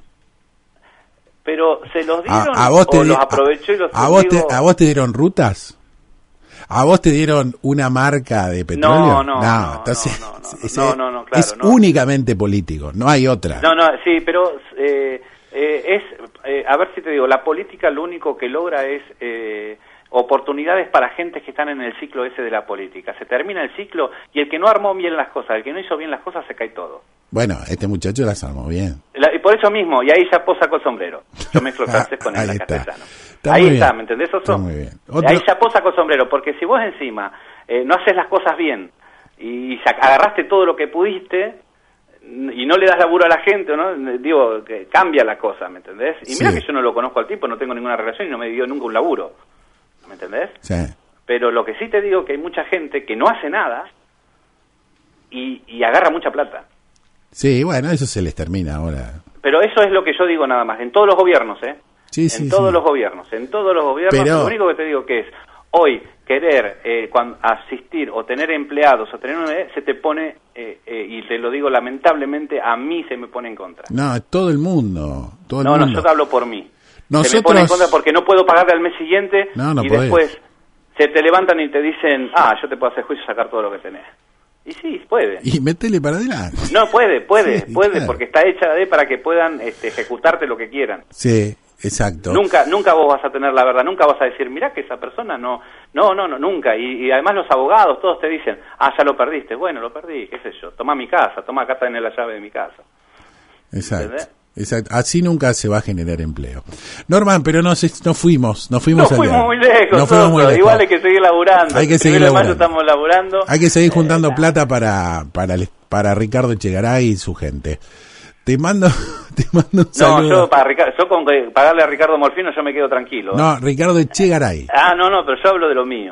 Pero se los dieron a, a vos te o di, los aprovechó y los a, a vos te, ¿A vos te dieron rutas? ¿A vos te dieron una marca de petróleo? No, no, no, no, entonces, no, no, no, es, no, no, no, claro, es no. únicamente político, no hay otra. No, no, sí, pero eh, eh, es, eh, a ver si te digo, la política lo único que logra es eh, oportunidades para gente que están en el ciclo ese de la política. Se termina el ciclo y el que no armó bien las cosas, el que no hizo bien las cosas, se cae todo. Bueno, este muchacho las armó bien. La, y por eso mismo, y ahí ya saco el sombrero. Yo mezclo francés con el castellano. Está ahí está, bien. ¿me entendés, Oso? Está muy bien. Otro... Ahí ya saco el sombrero, porque si vos encima eh, no haces las cosas bien y agarraste todo lo que pudiste y no le das laburo a la gente, ¿no? Digo, que cambia la cosa, ¿me entendés? Y mira sí. que yo no lo conozco al tipo, no tengo ninguna relación y no me dio nunca un laburo, ¿me entendés? Sí. Pero lo que sí te digo que hay mucha gente que no hace nada y, y agarra mucha plata. Sí, bueno, eso se les termina ahora. Pero eso es lo que yo digo nada más, en todos los gobiernos, ¿eh? Sí, en sí, todos sí. los gobiernos, en todos los gobiernos, Pero... lo único que te digo que es, hoy querer eh, cuando, asistir o tener empleados o tener una, se te pone, eh, eh, y te lo digo lamentablemente, a mí se me pone en contra. No, todo el mundo. Todo el no, mundo. no, yo te hablo por mí. Nosotros... Se me pone en contra porque no puedo pagarle al mes siguiente no, no y podés. Después se te levantan y te dicen, ah, yo te puedo hacer juicio y sacar todo lo que tenés. Y sí, puede. Y métele para adelante. No, puede, puede, sí, puede, claro. porque está hecha de para que puedan este, ejecutarte lo que quieran. Sí, exacto. Nunca nunca vos vas a tener la verdad, nunca vas a decir, mirá que esa persona no, no, no, no nunca. Y, y además los abogados, todos te dicen, ah, ya lo perdiste. Bueno, lo perdí, qué sé yo. Toma mi casa, toma acá tenés la llave de mi casa. Exacto. ¿Entendés? Exacto. Así nunca se va a generar empleo. Norman, pero no, no fuimos, no fuimos No fuimos allá. muy lejos, no fuimos muy lejos. Igual hay que seguir laburando. Hay que seguir Primero de mayo laburando. estamos laburando. Hay que seguir juntando eh, plata para, para, para Ricardo Echegaray y su gente. Te mando, te mando un saludo. No, yo, para Ricardo, yo con que pagarle a Ricardo Molfino yo me quedo tranquilo. No, Ricardo Echegaray. Ah, no, no, pero yo hablo de lo mío.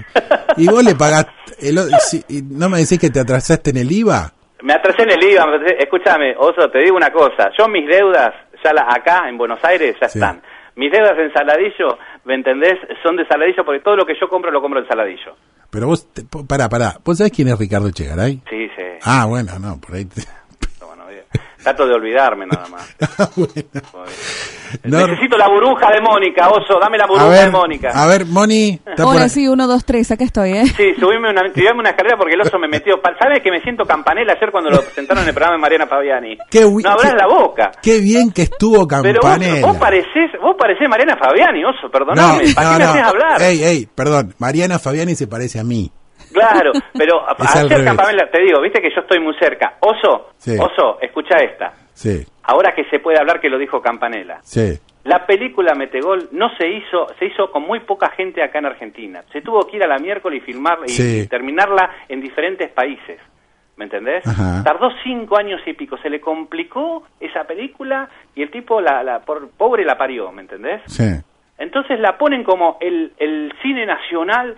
¿Y vos le pagaste? El, si, ¿No me decís que te atrasaste en el I V A? Me atrasé en el I V A. Escúchame, Oso, te digo una cosa. Yo mis deudas, ya la, acá en Buenos Aires, ya sí. están. Mis deudas en Saladillo, ¿me entendés? Son de Saladillo porque todo lo que yo compro lo compro en Saladillo. Pero vos, te, pará, pará. ¿Vos sabés quién es Ricardo Echegaray? Sí, sí. Ah, bueno, no, por ahí te... Bueno, bien. Trato de olvidarme nada más. Ah, bueno. No. Necesito la burbuja de Mónica, Oso, dame la burbuja ver, de Mónica. A ver, Moni. Hola, sí, uno, dos, tres, acá estoy, ¿eh? Sí, subime una, subime una escalera porque el Oso me metió. ¿Sabes que me siento Campanella ayer cuando lo presentaron en el programa de Mariana Fabiani? Qué, no abras qué, la boca. Qué bien que estuvo Campanella. Pero vos, vos parecés, vos parecés Mariana Fabiani, Oso, perdoname. No, ¿Para no, qué me no. haces hablar? Ey, ey, perdón. Mariana Fabiani se parece a mí. Claro, pero ayer Campanella, te digo, viste que yo estoy muy cerca. Oso, sí. Oso, escucha esta. Sí. Ahora que se puede hablar que lo dijo Campanella. Sí. La película Metegol no se hizo, se hizo con muy poca gente acá en Argentina. Se tuvo que ir a la miércoles y filmarla y, sí. y terminarla en diferentes países. ¿Me entendés? Ajá. Tardó cinco años y pico. Se le complicó esa película y el tipo, la, la por, pobre, la parió, ¿me entendés? Sí. Entonces la ponen como el, el cine nacional.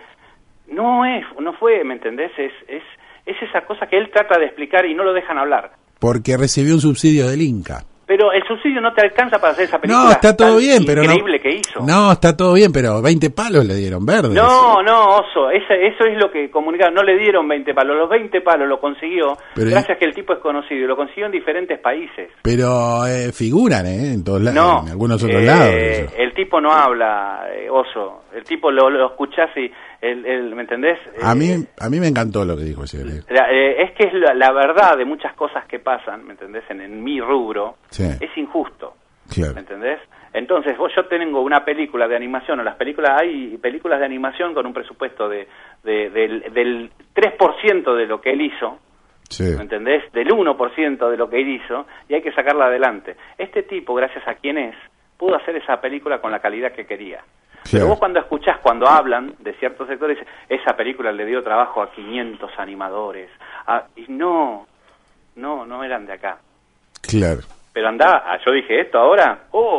No es, no fue, ¿me entendés? Es, es, es esa cosa que él trata de explicar y no lo dejan hablar. Porque recibió un subsidio del Inca. Pero el subsidio no te alcanza para hacer esa película. No, está todo bien, pero no. Increíble que hizo. No, está todo bien, pero veinte palos le dieron verdes. No, no, Oso, esa, eso es lo que comunicaron. No le dieron veinte palos, los veinte palos lo consiguió pero gracias a que el tipo es conocido y lo consiguió en diferentes países. Pero eh, figuran, ¿eh? En todos lados, no, en algunos otros eh, lados. El tipo no habla, eh, Oso. El tipo lo, lo escuchás y, el, el, ¿me entendés? A eh, mí, a mí me encantó lo que dijo ese. La, eh, es que es la, la verdad de muchas cosas que pasan, ¿me entendés? En, en mi rubro, sí. Es injusto. Claro. ¿Me entendés? Entonces, vos, yo tengo una película de animación, o las películas, hay películas de animación con un presupuesto de, de del, del tres por ciento de lo que él hizo, sí. ¿Me entendés? Del uno por ciento de lo que él hizo, y hay que sacarla adelante. Este tipo, gracias a quien es, pudo hacer esa película con la calidad que quería. Claro. Pero vos cuando escuchás, cuando hablan de ciertos sectores, esa película le dio trabajo a quinientos animadores, a, y no, no, no eran de acá. Claro. Pero andá, yo dije esto ahora, oh,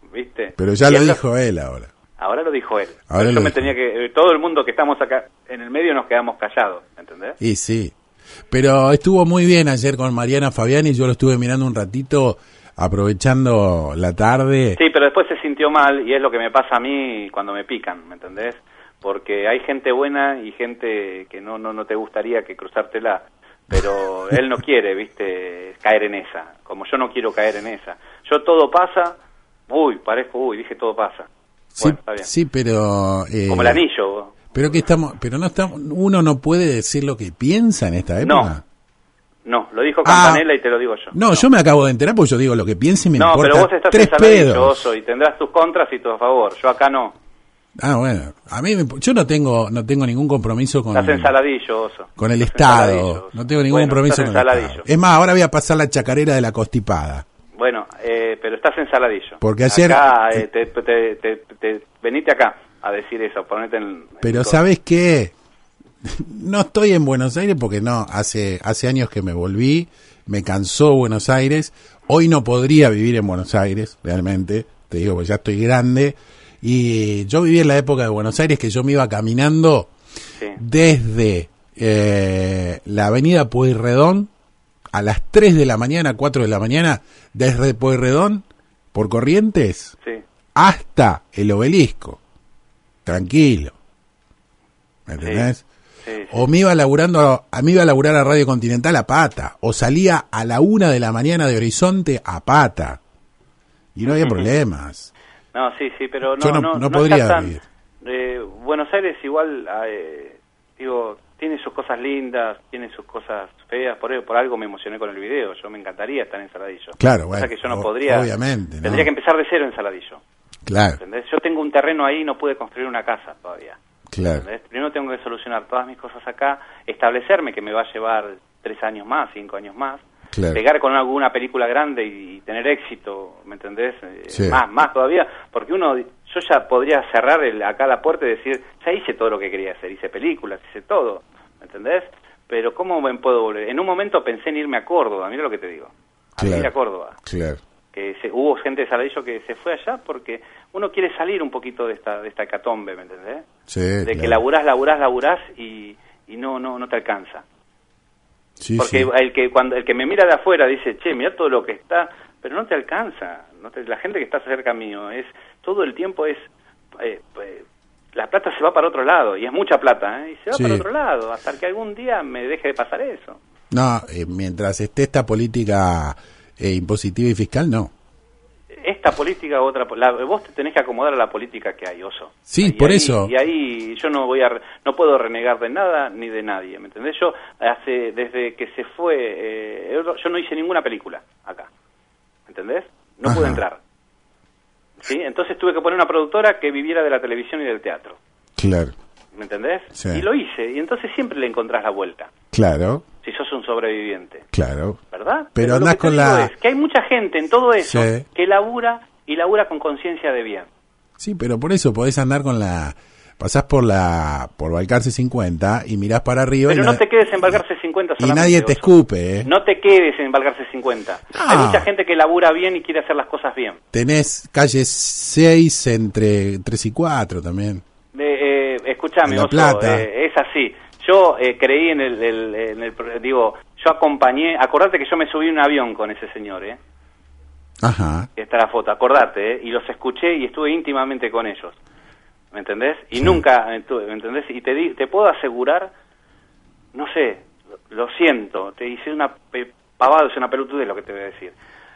¿viste? Pero ya Y lo eso- dijo él ahora. Ahora lo dijo él. Ahora Pero lo yo me dijo. tenía que... Todo el mundo que estamos acá en el medio nos quedamos callados, ¿entendés? Y sí. Pero estuvo muy bien ayer con Mariana Fabiani, yo lo estuve mirando un ratito, aprovechando la tarde. Sí, pero después se sintió mal y es lo que me pasa a mí cuando me pican, ¿me entendés? Porque hay gente buena y gente que no no no te gustaría que cruzártela, pero él no quiere, ¿viste? Caer en esa, como yo no quiero caer en esa. Yo todo pasa, uy, parezco, uy, dije todo pasa. Sí, Bueno, está bien. sí, pero... eh, Como el anillo. Pero que estamos, pero no estamos, uno no puede decir lo que piensa en esta época. No, lo dijo Ah, Campanella y te lo digo yo. No, yo me acabo de enterar porque yo digo lo que pienso y me No, importa pero vos estás tres ensaladillo, pedos. Oso, y tendrás tus contras y tus a favor. Yo acá no. Ah, bueno, a mí me- yo no tengo no tengo ningún compromiso con Estás ensaladillo, Oso. con el Estás Estado. ensaladillo. No tengo ningún Bueno, compromiso estás con el Estado. ensaladillo. Es más, ahora voy a pasar la chacarera de la constipada. Bueno, eh, pero estás ensaladillo. Porque ayer- Acá, eh, te, te, te, te- venite acá a decir eso, ponete en... Pero en ¿sabes qué? No estoy en Buenos Aires porque no, hace hace años que me volví, me cansó Buenos Aires. Hoy no podría vivir en Buenos Aires, realmente. Te digo, pues ya estoy grande. Y yo viví en la época de Buenos Aires que yo me iba caminando Sí. desde eh, la avenida Pueyrredón a las tres de la mañana, cuatro de la mañana, desde Pueyrredón por Corrientes Sí. hasta el Obelisco. Tranquilo. ¿Me entendés? Sí, sí. O me iba laburando, a, me iba a laburar a Radio Continental a pata, o salía a la una de la mañana de Horizonte a pata. Y no había problemas. No, sí, sí, pero no, Yo no- no, no no podría está tan- vivir. eh, Buenos Aires igual, eh, digo, tiene sus cosas lindas, tiene sus cosas feas, por, por algo me emocioné con el video, yo me encantaría estar en Saladillo. Claro, O bueno, sea que yo no o- podría, obviamente, ¿no? tendría que empezar de cero en Saladillo, Claro, ¿entendés? Yo tengo un terreno ahí y no pude construir una casa todavía. claro. ¿Entendés? Primero tengo que solucionar todas mis cosas acá, establecerme, que me va a llevar tres años más, cinco años más, Claro. pegar con alguna película grande y, y tener éxito, ¿me entendés? Eh, Sí. Más, más todavía, porque uno, yo ya podría cerrar el, acá la puerta y decir, ya hice todo lo que quería hacer, hice películas, hice todo, ¿me entendés? Pero ¿cómo me puedo volver? En un momento pensé en irme a Córdoba, mira lo que te digo, a Claro. ir a Córdoba. Claro. Que se, hubo gente de Saladillo que se fue allá porque uno quiere salir un poquito de esta de esta hecatombe, ¿me entendés? Sí, De claro. que laburás, laburás, laburás y, y no no no te alcanza. Sí, Porque sí. el que cuando el que me mira de afuera dice, che, mira todo lo que está, pero no te alcanza. No te- la gente que está cerca mío, es todo el tiempo es... eh, eh, la plata se va para otro lado, y es mucha plata, ¿eh? Y se va Sí. para otro lado, hasta que algún día me deje de pasar eso. No, eh, mientras esté esta política eh, impositiva y fiscal, no. Esta política u otra, po- la, vos te tenés que acomodar a la política que hay, Oso. Sí, Y por ahí- eso. Y ahí yo no voy a, re- no puedo renegar de nada ni de nadie, ¿me entendés? Yo hace, desde que se fue, eh, yo yo no hice ninguna película acá, ¿me entendés? No pude Ajá. entrar. ¿Sí? Entonces tuve que poner una productora que viviera de la televisión y del teatro, Claro, ¿me entendés? Sí. Y lo hice, y entonces siempre le encontrás la vuelta, claro, si sos un sobreviviente. claro. ¿Verdad? Pero lo andás que te con digo la- es que hay mucha gente en todo eso Sí. que labura y labura con conciencia de bien. Sí, pero por eso podés andar con la... Pasás por la por Balcarce cincuenta y mirás para arriba Pero y, no na- te quedes en Valgarce cincuenta y solamente. nadie te Oso. escupe, ¿eh? No te quedes en Valgarce cincuenta. No. Hay mucha gente que labura bien y quiere hacer las cosas bien. Tenés calle seis entre tres y cuatro también. Eh, eh, escuchame, En La Oso, Plata. eh, es así. Yo eh, creí en el, el- en el... Digo, yo acompañé... Acordate que yo me subí en un avión con ese señor, ¿eh? Ajá. Que está la foto, acordate, ¿eh? Y los escuché y estuve íntimamente con ellos. ¿Me entendés? Y Sí. nunca, estuve, ¿me entendés? Y te, di- te puedo asegurar, no sé, lo, lo siento, te hice una pe- pavada, es una pelotudez lo que te voy a decir.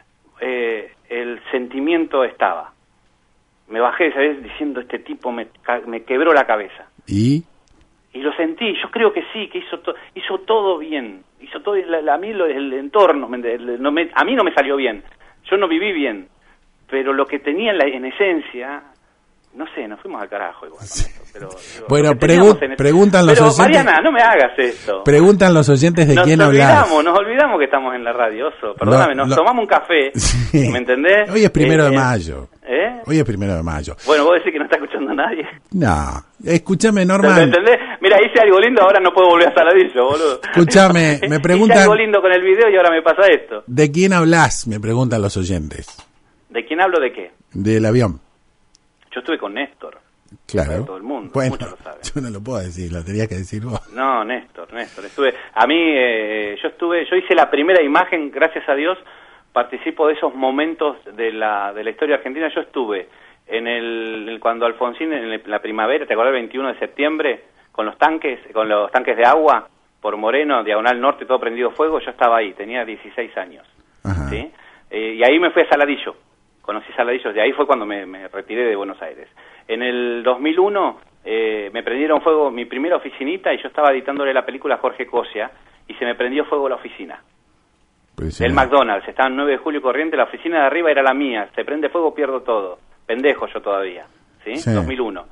Eh, el sentimiento estaba. Me bajé, ¿sabes? Diciendo, este tipo me, ca- me quebró la cabeza. Y... Y lo sentí, yo creo que sí, que hizo, to- hizo todo bien. Hizo todo, la- la- a mí lo, el entorno, me- el- no me- a mí no me salió bien. Yo no viví bien. Pero lo que tenía en, la, en esencia... No sé, nos fuimos al carajo igual con esto, pero, digo, Bueno, lo que teníamos pregun- en- preguntan los pero, oyentes- Mariana, no me hagas esto. Preguntan los oyentes de nos quién olvidamos, hablas. nos olvidamos que estamos en la radio, Oso. Perdóname, Lo- nos lo- tomamos un café, Sí. ¿me entendés? Hoy es primero Eh, de eh, mayo. ¿Eh? Hoy es primero de mayo. Bueno, vos decís que no está escuchando nadie. No, escúchame, ¿Me Norman. entendés? Mira, hice algo lindo, ahora no puedo volver a Saladillo, boludo. Escuchame, me preguntan- Hice algo lindo con el video y ahora me pasa esto. ¿De quién hablas? Me preguntan los oyentes. ¿De quién hablo de qué? del avión. Yo estuve con Néstor. Claro. Todo el mundo, bueno, muchos lo saben. Yo no lo puedo decir, lo tenías que decir vos. No, Néstor, Néstor. Estuve, a mí, eh, yo estuve, yo hice la primera imagen, gracias a Dios, participo de esos momentos de la de la historia argentina. Yo estuve en el cuando Alfonsín en el, la primavera, ¿te acordás? El veintiuno de septiembre, con los tanques, con los tanques de agua por Moreno, Diagonal Norte, todo prendido fuego. Yo estaba ahí, tenía dieciséis años. Ajá. ¿Sí? Eh, y ahí me fui a Saladillo. Conocí Saladillo, de ahí fue cuando me, me retiré de Buenos Aires. En el dos mil uno eh, me prendieron fuego mi primera oficinita y yo estaba editándole la película a Jorge Cosia y se me prendió fuego la oficina. Pues El sí. McDonald's, estaba en nueve de julio Corriente, la oficina de arriba era la mía, se prende fuego, pierdo todo. Pendejo yo todavía, ¿sí? Sí. dos mil uno.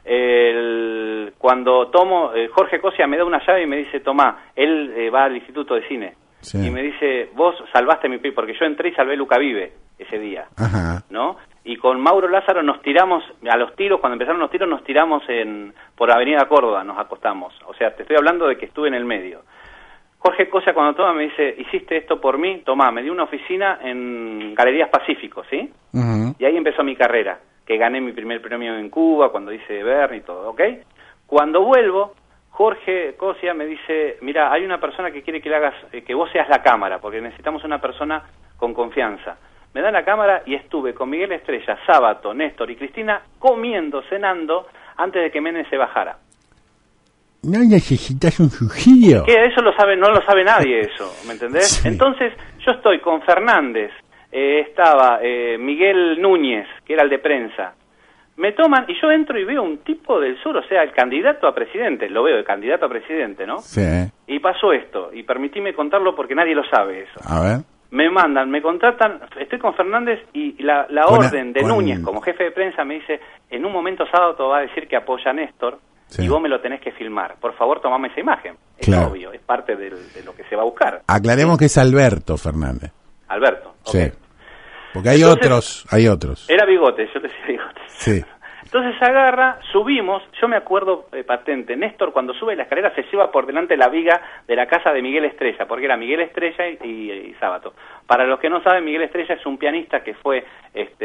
El, cuando tomo, eh, Jorge Cosia me da una llave y me dice, tomá, él eh, va al Instituto de Cine. Sí. Y me dice, vos salvaste mi piel, porque yo entré y salvé Luca Vive ese día, Ajá. ¿no? Y con Mauro Lázaro nos tiramos, a los tiros, cuando empezaron los tiros nos tiramos en por Avenida Córdoba, nos acostamos. O sea, te estoy hablando de que estuve en el medio. Jorge Cosia cuando toma me dice, hiciste esto por mí, tomá, me dio una oficina en Galerías Pacífico, ¿sí? Uh-huh. Y ahí empezó mi carrera, que gané mi primer premio en Cuba, cuando hice Bernie y todo, ¿ok? Cuando vuelvo, Jorge Cosia me dice, mira, hay una persona que quiere que le hagas, eh, que vos seas la cámara, porque necesitamos una persona con confianza. Me dan la cámara y estuve con Miguel Estrella, Sábato, Néstor y Cristina comiendo, cenando, antes de que Menem se bajara. No necesitas un suicidio. Que eso lo sabe, no lo sabe nadie eso, ¿me entendés? Sí. Entonces, yo estoy con Fernández, eh, estaba eh, Miguel Núñez, que era el de prensa. Me toman y yo entro y veo un tipo del sur, o sea, el candidato a presidente, lo veo, el candidato a presidente, ¿no? Sí. Y pasó esto, y permitime contarlo porque nadie lo sabe eso. A ver. Me mandan, me contratan, estoy con Fernández y la, la Con a- orden de con- Núñez como jefe de prensa me dice, en un momento Sábado va a decir que apoya a Néstor Sí. y vos me lo tenés que filmar. Por favor, tomame esa imagen. Es Claro. obvio, es parte del- de lo que se va a buscar. Aclaremos que es Alberto Fernández. Alberto. ok. Sí. Porque hay Entonces- otros, hay otros. Era Bigote, yo le decía Bigote. Sí. Entonces agarra, subimos, yo me acuerdo eh, patente, Néstor cuando sube la escalera se lleva por delante la viga de la casa de Miguel Estrella, porque era Miguel Estrella y, y, y Sábato. Para los que no saben, Miguel Estrella es un pianista que fue este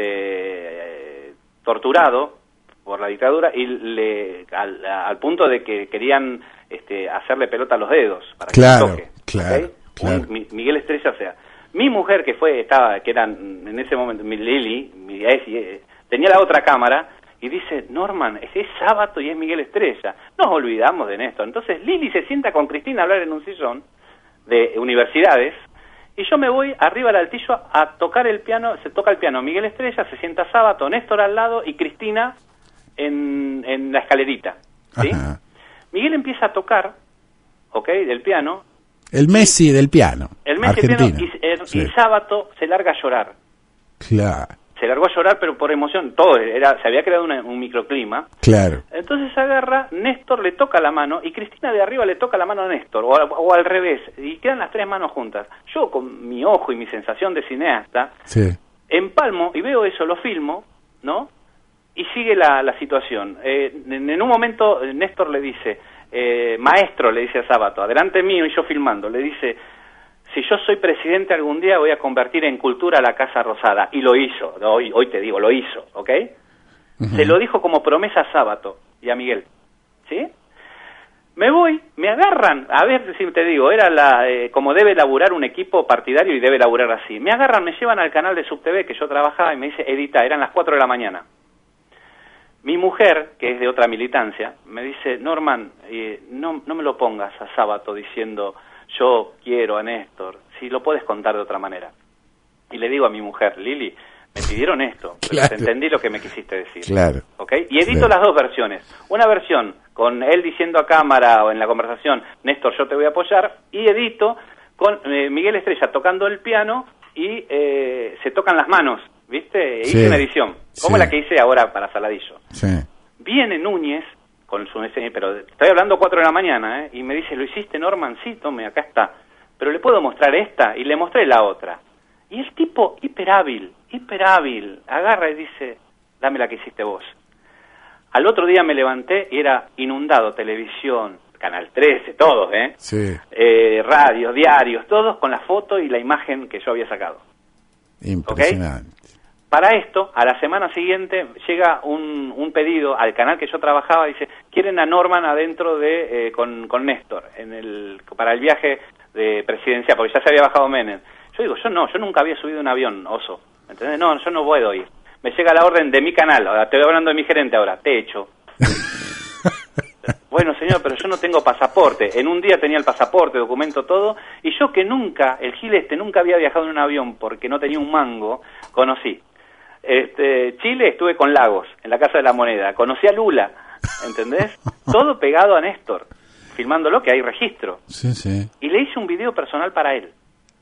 eh, torturado por la dictadura y le al, al punto de que querían este hacerle pelota a los dedos para Claro, que no toque. claro, ¿ok? claro. Un- Mi- Miguel Estrella, o sea, mi mujer que fue estaba que era en ese momento mi Lili, mi ex, eh, tenía la otra cámara y dice, Norman, es, es Sábato y es Miguel Estrella. Nos olvidamos de Néstor. Entonces Lili se sienta con Cristina a hablar en un sillón de universidades y yo me voy arriba al altillo a tocar el piano, se toca el piano Miguel Estrella, se sienta Sábato, Néstor al lado y Cristina en, en la escalerita. ¿sí? Ajá. Miguel empieza a tocar, ¿ok?, del piano. El Messi del piano. El Messi del Argentina. piano y, el- Sí. y Sábato se larga a llorar. Claro, Se largó a llorar, pero por emoción. Todo era, se había creado una- un microclima. claro. Entonces agarra, Néstor le toca la mano y Cristina de arriba le toca la mano a Néstor, o, a- o al revés, y quedan las tres manos juntas. Yo, con mi ojo y mi sensación de cineasta, Sí. empalmo y veo eso, lo filmo, ¿no? Y sigue la, la situación. Eh, en, en un momento eh, Néstor le dice, eh, maestro, le dice a Sábato, adelante mío y yo filmando, le dice, si yo soy presidente algún día voy a convertir en cultura la Casa Rosada. Y lo hizo, hoy, hoy te digo, lo hizo, ¿ok? Ujú. Se lo dijo como promesa a Sábato y a Miguel, ¿sí? Me voy, me agarran, a ver si te digo, era la eh, como debe laburar un equipo partidario y debe laburar así. Me agarran, me llevan al canal de SubTV que yo trabajaba y me dice, edita, eran las cuatro de la mañana. Mi mujer, que es de otra militancia, me dice, Norman, eh, no, no me lo pongas a Sábato diciendo, yo quiero a Néstor, si lo puedes contar de otra manera. Y le digo a mi mujer, Lili, me pidieron esto, pero Claro. te entendí lo que me quisiste decir. Claro. ¿Ok? Y edito Claro. las dos versiones. Una versión con él diciendo a cámara o en la conversación, Néstor, yo te voy a apoyar, y edito con eh, Miguel Estrella tocando el piano y eh, se tocan las manos, ¿viste? Sí. Hice una edición, como Sí. la que hice ahora para Saladillo. Sí. Viene Núñez con su ese, pero estoy hablando cuatro de la mañana, ¿eh? Y me dice, ¿lo hiciste, Norman? Sí, tome, acá está. Pero le puedo mostrar esta, y le mostré la otra. Y el tipo, hiper hábil, hiper hábil, agarra y dice, dame la que hiciste vos. Al otro día me levanté y era inundado, televisión, Canal trece, todos, ¿eh? Sí. eh radios, diarios, todos con la foto y la imagen que yo había sacado. Impresionante. Para esto, a la semana siguiente, llega un, un pedido al canal que yo trabajaba, dice, quieren a Norman adentro de eh, con, con Néstor, en el para el viaje de presidencial, porque ya se había bajado Menem. Yo digo, yo no, yo nunca había subido un avión, oso, ¿entendés? No, yo no puedo ir. Me llega la orden de mi canal, ahora estoy hablando de mi gerente ahora, te echo. Bueno, señor, pero yo no tengo pasaporte. En un día tenía el pasaporte, documento, todo, y yo que nunca, el Gil este, nunca había viajado en un avión porque no tenía un mango, conocí. Este, Chile estuve con Lagos, en la Casa de la Moneda, conocí a Lula, ¿entendés? Todo pegado a Néstor, filmándolo, que hay registro. Sí, sí. Y le hice un video personal para él,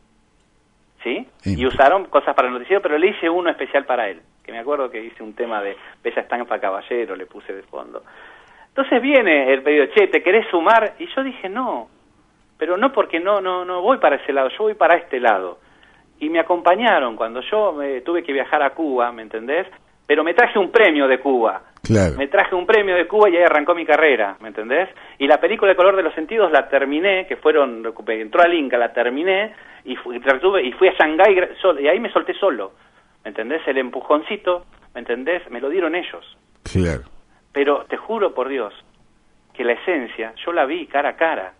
¿sí? Sí. Y usaron cosas para el noticiero, pero le hice uno especial para él, que me acuerdo que hice un tema de Bella Estampa Caballero, le puse de fondo. Entonces viene el pedido, che, ¿te querés sumar? Y yo dije, no, pero no porque no, no, no voy para ese lado, yo voy para este lado. Y me acompañaron cuando yo eh, tuve que viajar a Cuba, ¿me entendés? Pero me traje un premio de Cuba. Claro. Me traje un premio de Cuba y ahí arrancó mi carrera, ¿me entendés? Y la película El color de los sentidos la terminé, que fueron, entró al Inca, la terminé, y fui, y fui a Shanghái, y ahí me solté solo, ¿me entendés? El empujoncito, ¿me entendés? Me lo dieron ellos. Claro. Pero te juro por Dios, que la esencia, yo la vi cara a cara.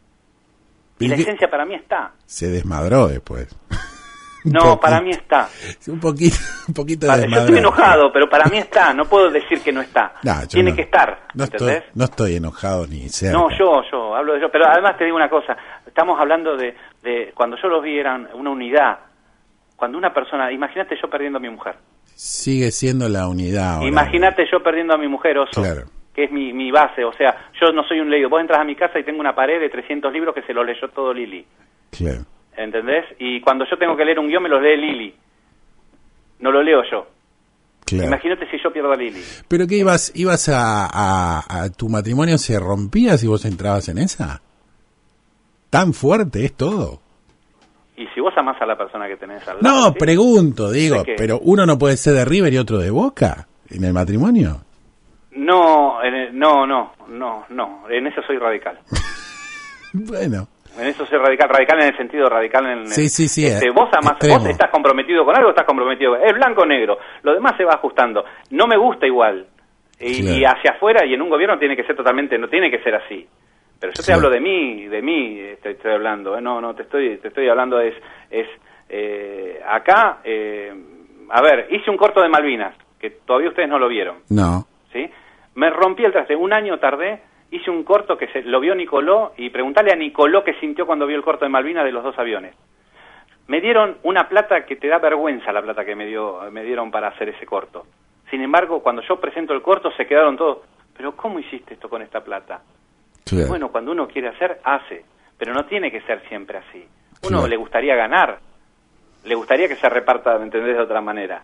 Y la esencia para mí está. Se desmadró después. No, poquito. Para mí está. Un poquito, un poquito para, de Yo estoy enojado, pero para mí está. No puedo decir que no está. No, Tiene no, que estar. No ¿entendés? estoy, no estoy enojado ni cerca. No, yo, yo, hablo de yo. Pero además te digo una cosa. Estamos hablando de, de cuando yo los vi eran una unidad. Cuando una persona, imagínate yo perdiendo a mi mujer. Sigue siendo la unidad. Ahora. Imagínate yo perdiendo a mi mujer, Oso. Claro. Que es mi, mi base. O sea, yo no soy un leído. Vos entras a mi casa y tengo una pared de trescientos libros que se los leyó todo Lili. Claro. ¿Entendés? Y cuando yo tengo que leer un guión me los lee Lili. No lo leo yo. Claro. Imagínate si yo pierdo a Lili. ¿Pero qué ibas ibas a, a, a tu matrimonio se rompía si vos entrabas en esa? ¿Tan fuerte es todo? Y si vos amás a la persona que tenés al lado... No, ¿sí? pregunto, digo, pero uno no puede ser de River y otro de Boca en el matrimonio. No, en, no, no, no, no, en eso soy radical. Bueno. En eso soy radical, radical en el sentido radical en el... Sí, sí, sí. Este, vos amás, vos estás comprometido con algo, estás comprometido, es blanco o negro, lo demás se va ajustando. No me gusta igual, y, claro. y hacia afuera y en un gobierno tiene que ser totalmente, no tiene que ser así. Pero yo te claro. hablo de mí, de mí te estoy hablando, ¿eh? no, no, te estoy, te estoy hablando es, es eh, acá, eh, a ver, hice un corto de Malvinas, que todavía ustedes no lo vieron. No. ¿Sí? Me rompí el traste, un año tardé. Hice un corto que se, lo vio Nicoló, y preguntale a Nicoló qué sintió cuando vio el corto de Malvinas de los dos aviones. Me dieron una plata que te da vergüenza, la plata que me dio me dieron para hacer ese corto. Sin embargo, cuando yo presento el corto se quedaron todos, pero ¿cómo hiciste esto con esta plata? Claro. Bueno, cuando uno quiere hacer, hace, pero no tiene que ser siempre así. Uno claro. le gustaría ganar, le gustaría que se reparta, ¿me entendés? De otra manera.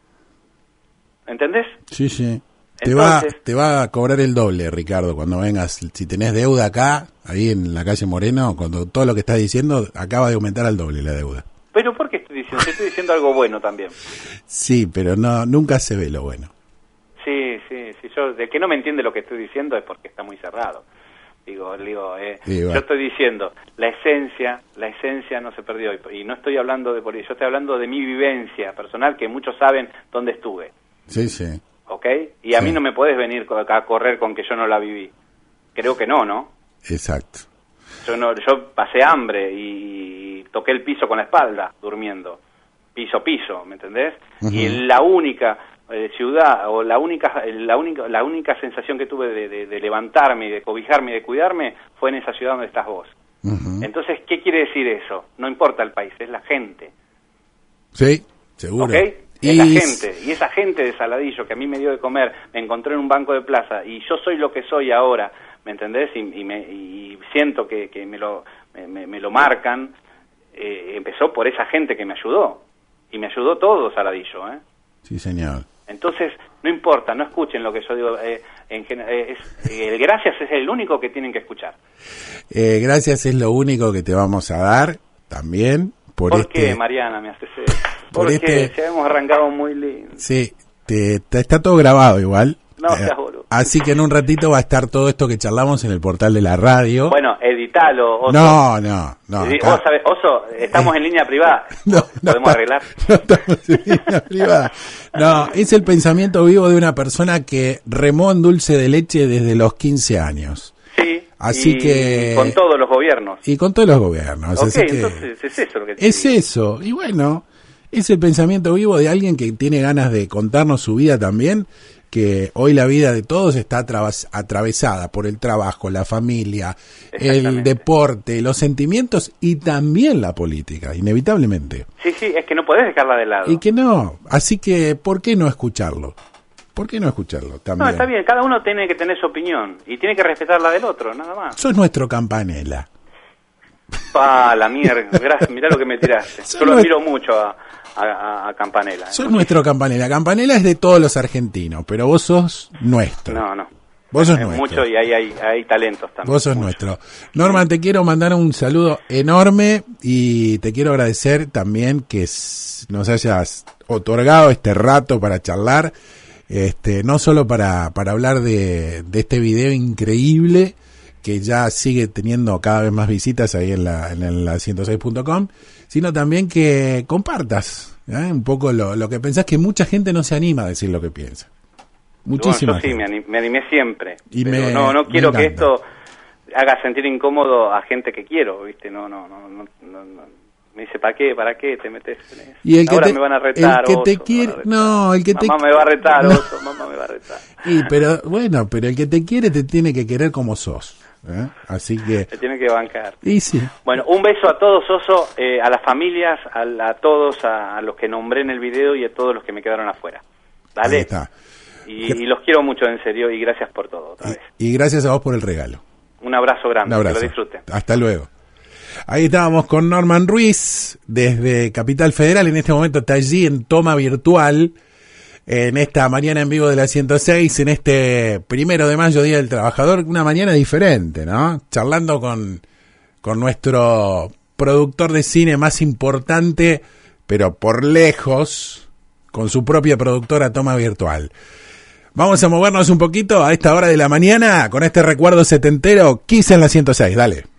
¿Entendés? Sí, sí. Te va, te va a cobrar el doble, Ricardo, cuando vengas. Si tenés deuda acá, ahí en la calle Moreno, cuando todo lo que estás diciendo acaba de aumentar al doble la deuda. ¿Pero por qué estoy diciendo? Estoy diciendo algo bueno también. Sí, pero no nunca se ve lo bueno. Sí, sí, sí. Yo, de que no me entiende lo que estoy diciendo es porque está muy cerrado. Digo, digo eh, sí, bueno. Yo estoy diciendo, la esencia, la esencia no se perdió. Y no estoy hablando de política, yo estoy hablando de mi vivencia personal, que muchos saben dónde estuve. Sí, sí. ¿Ok? Y a sí. mí no me podés venir a correr con que yo no la viví. Creo que no, ¿no? Exacto. Yo no, yo pasé hambre y toqué el piso con la espalda, durmiendo. Piso, piso, ¿me entendés? Uh-huh. Y la única eh, ciudad, o la única la única la única sensación que tuve de, de, de levantarme y de cobijarme y de cuidarme fue en esa ciudad donde estás vos. Uh-huh. Entonces, ¿qué quiere decir eso? No importa el país, es la gente. Sí, seguro. ¿Ok? Es y... la gente, y esa gente de Saladillo que a mí me dio de comer, me encontré en un banco de plaza, y yo soy lo que soy ahora, ¿me entendés? Y, y, me, y siento que, que me, lo, me, me lo marcan, eh, empezó por esa gente que me ayudó, y me ayudó todo Saladillo, ¿eh? Sí, señor. Entonces, no importa, no escuchen lo que yo digo, eh, en gen- eh, es, eh, el gracias es el único que tienen que escuchar. Eh, gracias es lo único que te vamos a dar, también. ¿Por, ¿Por este... qué, Mariana, me haces eso? Porque este... se hemos arrancado muy lindo. Sí, te, te está todo grabado igual. No, eh, seas boludo. Así que en un ratito va a estar todo esto que charlamos en el portal de la radio. Bueno, editalo, Oso. No, no, no. Edi- acá- Vos sabés, Oso, estamos en línea privada. No, no ¿Podemos está- arreglar? No estamos en línea privada. No, es el pensamiento vivo de una persona que remó en dulce de leche desde los quince años. Sí. Así y que- con todos los gobiernos. Y con todos los gobiernos. Ok, así que entonces es eso lo que te es digo. eso. Y bueno, es el pensamiento vivo de alguien que tiene ganas de contarnos su vida también, que hoy la vida de todos está atravas- atravesada por el trabajo, la familia, el Exactamente. deporte, los sentimientos y también la política, inevitablemente. Sí, sí, es que no podés dejarla de lado. Y que no, así que ¿por qué no escucharlo? ¿Por qué no escucharlo también? No, está bien, cada uno tiene que tener su opinión y tiene que respetar la del otro, nada más. Sos nuestro Campanella. Pa, la mierda, gracias, mirá lo que me tiraste. Son Yo lo los- admiro mucho a, a, a Campanella. ¿eh? Sos nuestro Campanella. Campanella es de todos los argentinos, pero vos sos nuestro. No, no. Vos sos Es nuestro. mucho y ahí hay, hay talentos también. Vos sos mucho. nuestro. Norman, te quiero mandar un saludo enorme y te quiero agradecer también que s- nos hayas otorgado este rato para charlar, este, no solo para, para hablar de, de este video increíble que ya sigue teniendo cada vez más visitas ahí en la, en la ciento seis punto com, sino también que compartas ¿eh? un poco lo, lo que pensás, que mucha gente no se anima a decir lo que piensa. Muchísima Bueno, yo sí, gente. me, anim- me animé siempre. Y pero me- no, no me quiero que encanta. esto haga sentir incómodo a gente que quiero, ¿viste? No, no, no, no, no, no. Me dice, ¿para qué? ¿Para qué te metes en eso? Y el que Ahora te- me van a retar, el que te Oso, me quiere- van a retar. no, el que te- Mamá me va a retar, No. Oso, mamá me va a retar. Y pero bueno, pero el que te quiere te tiene que querer como sos, ¿eh? Así que Te tiene que bancar. y sí, Bueno, un beso a todos, Oso, eh, a las familias, a, a todos, a, a los que nombré en el video y a todos los que me quedaron afuera. ahí Dale. está. Y, y los quiero mucho, en serio, y gracias por todo, otra vez. Y, y gracias a vos por el regalo. Un abrazo Un grande, abrazo. que lo disfruten. Hasta luego. Ahí estábamos con Norman Ruiz desde Capital Federal. En este momento está allí en toma virtual, en esta mañana en vivo de la ciento seis, en este primero de mayo, Día del Trabajador. Una mañana diferente, ¿no? Charlando con, con nuestro productor de cine más importante, pero por lejos, con su propia productora Toma Virtual. Vamos a movernos un poquito a esta hora de la mañana con este recuerdo setentero. Kiss en la ciento seis, dale.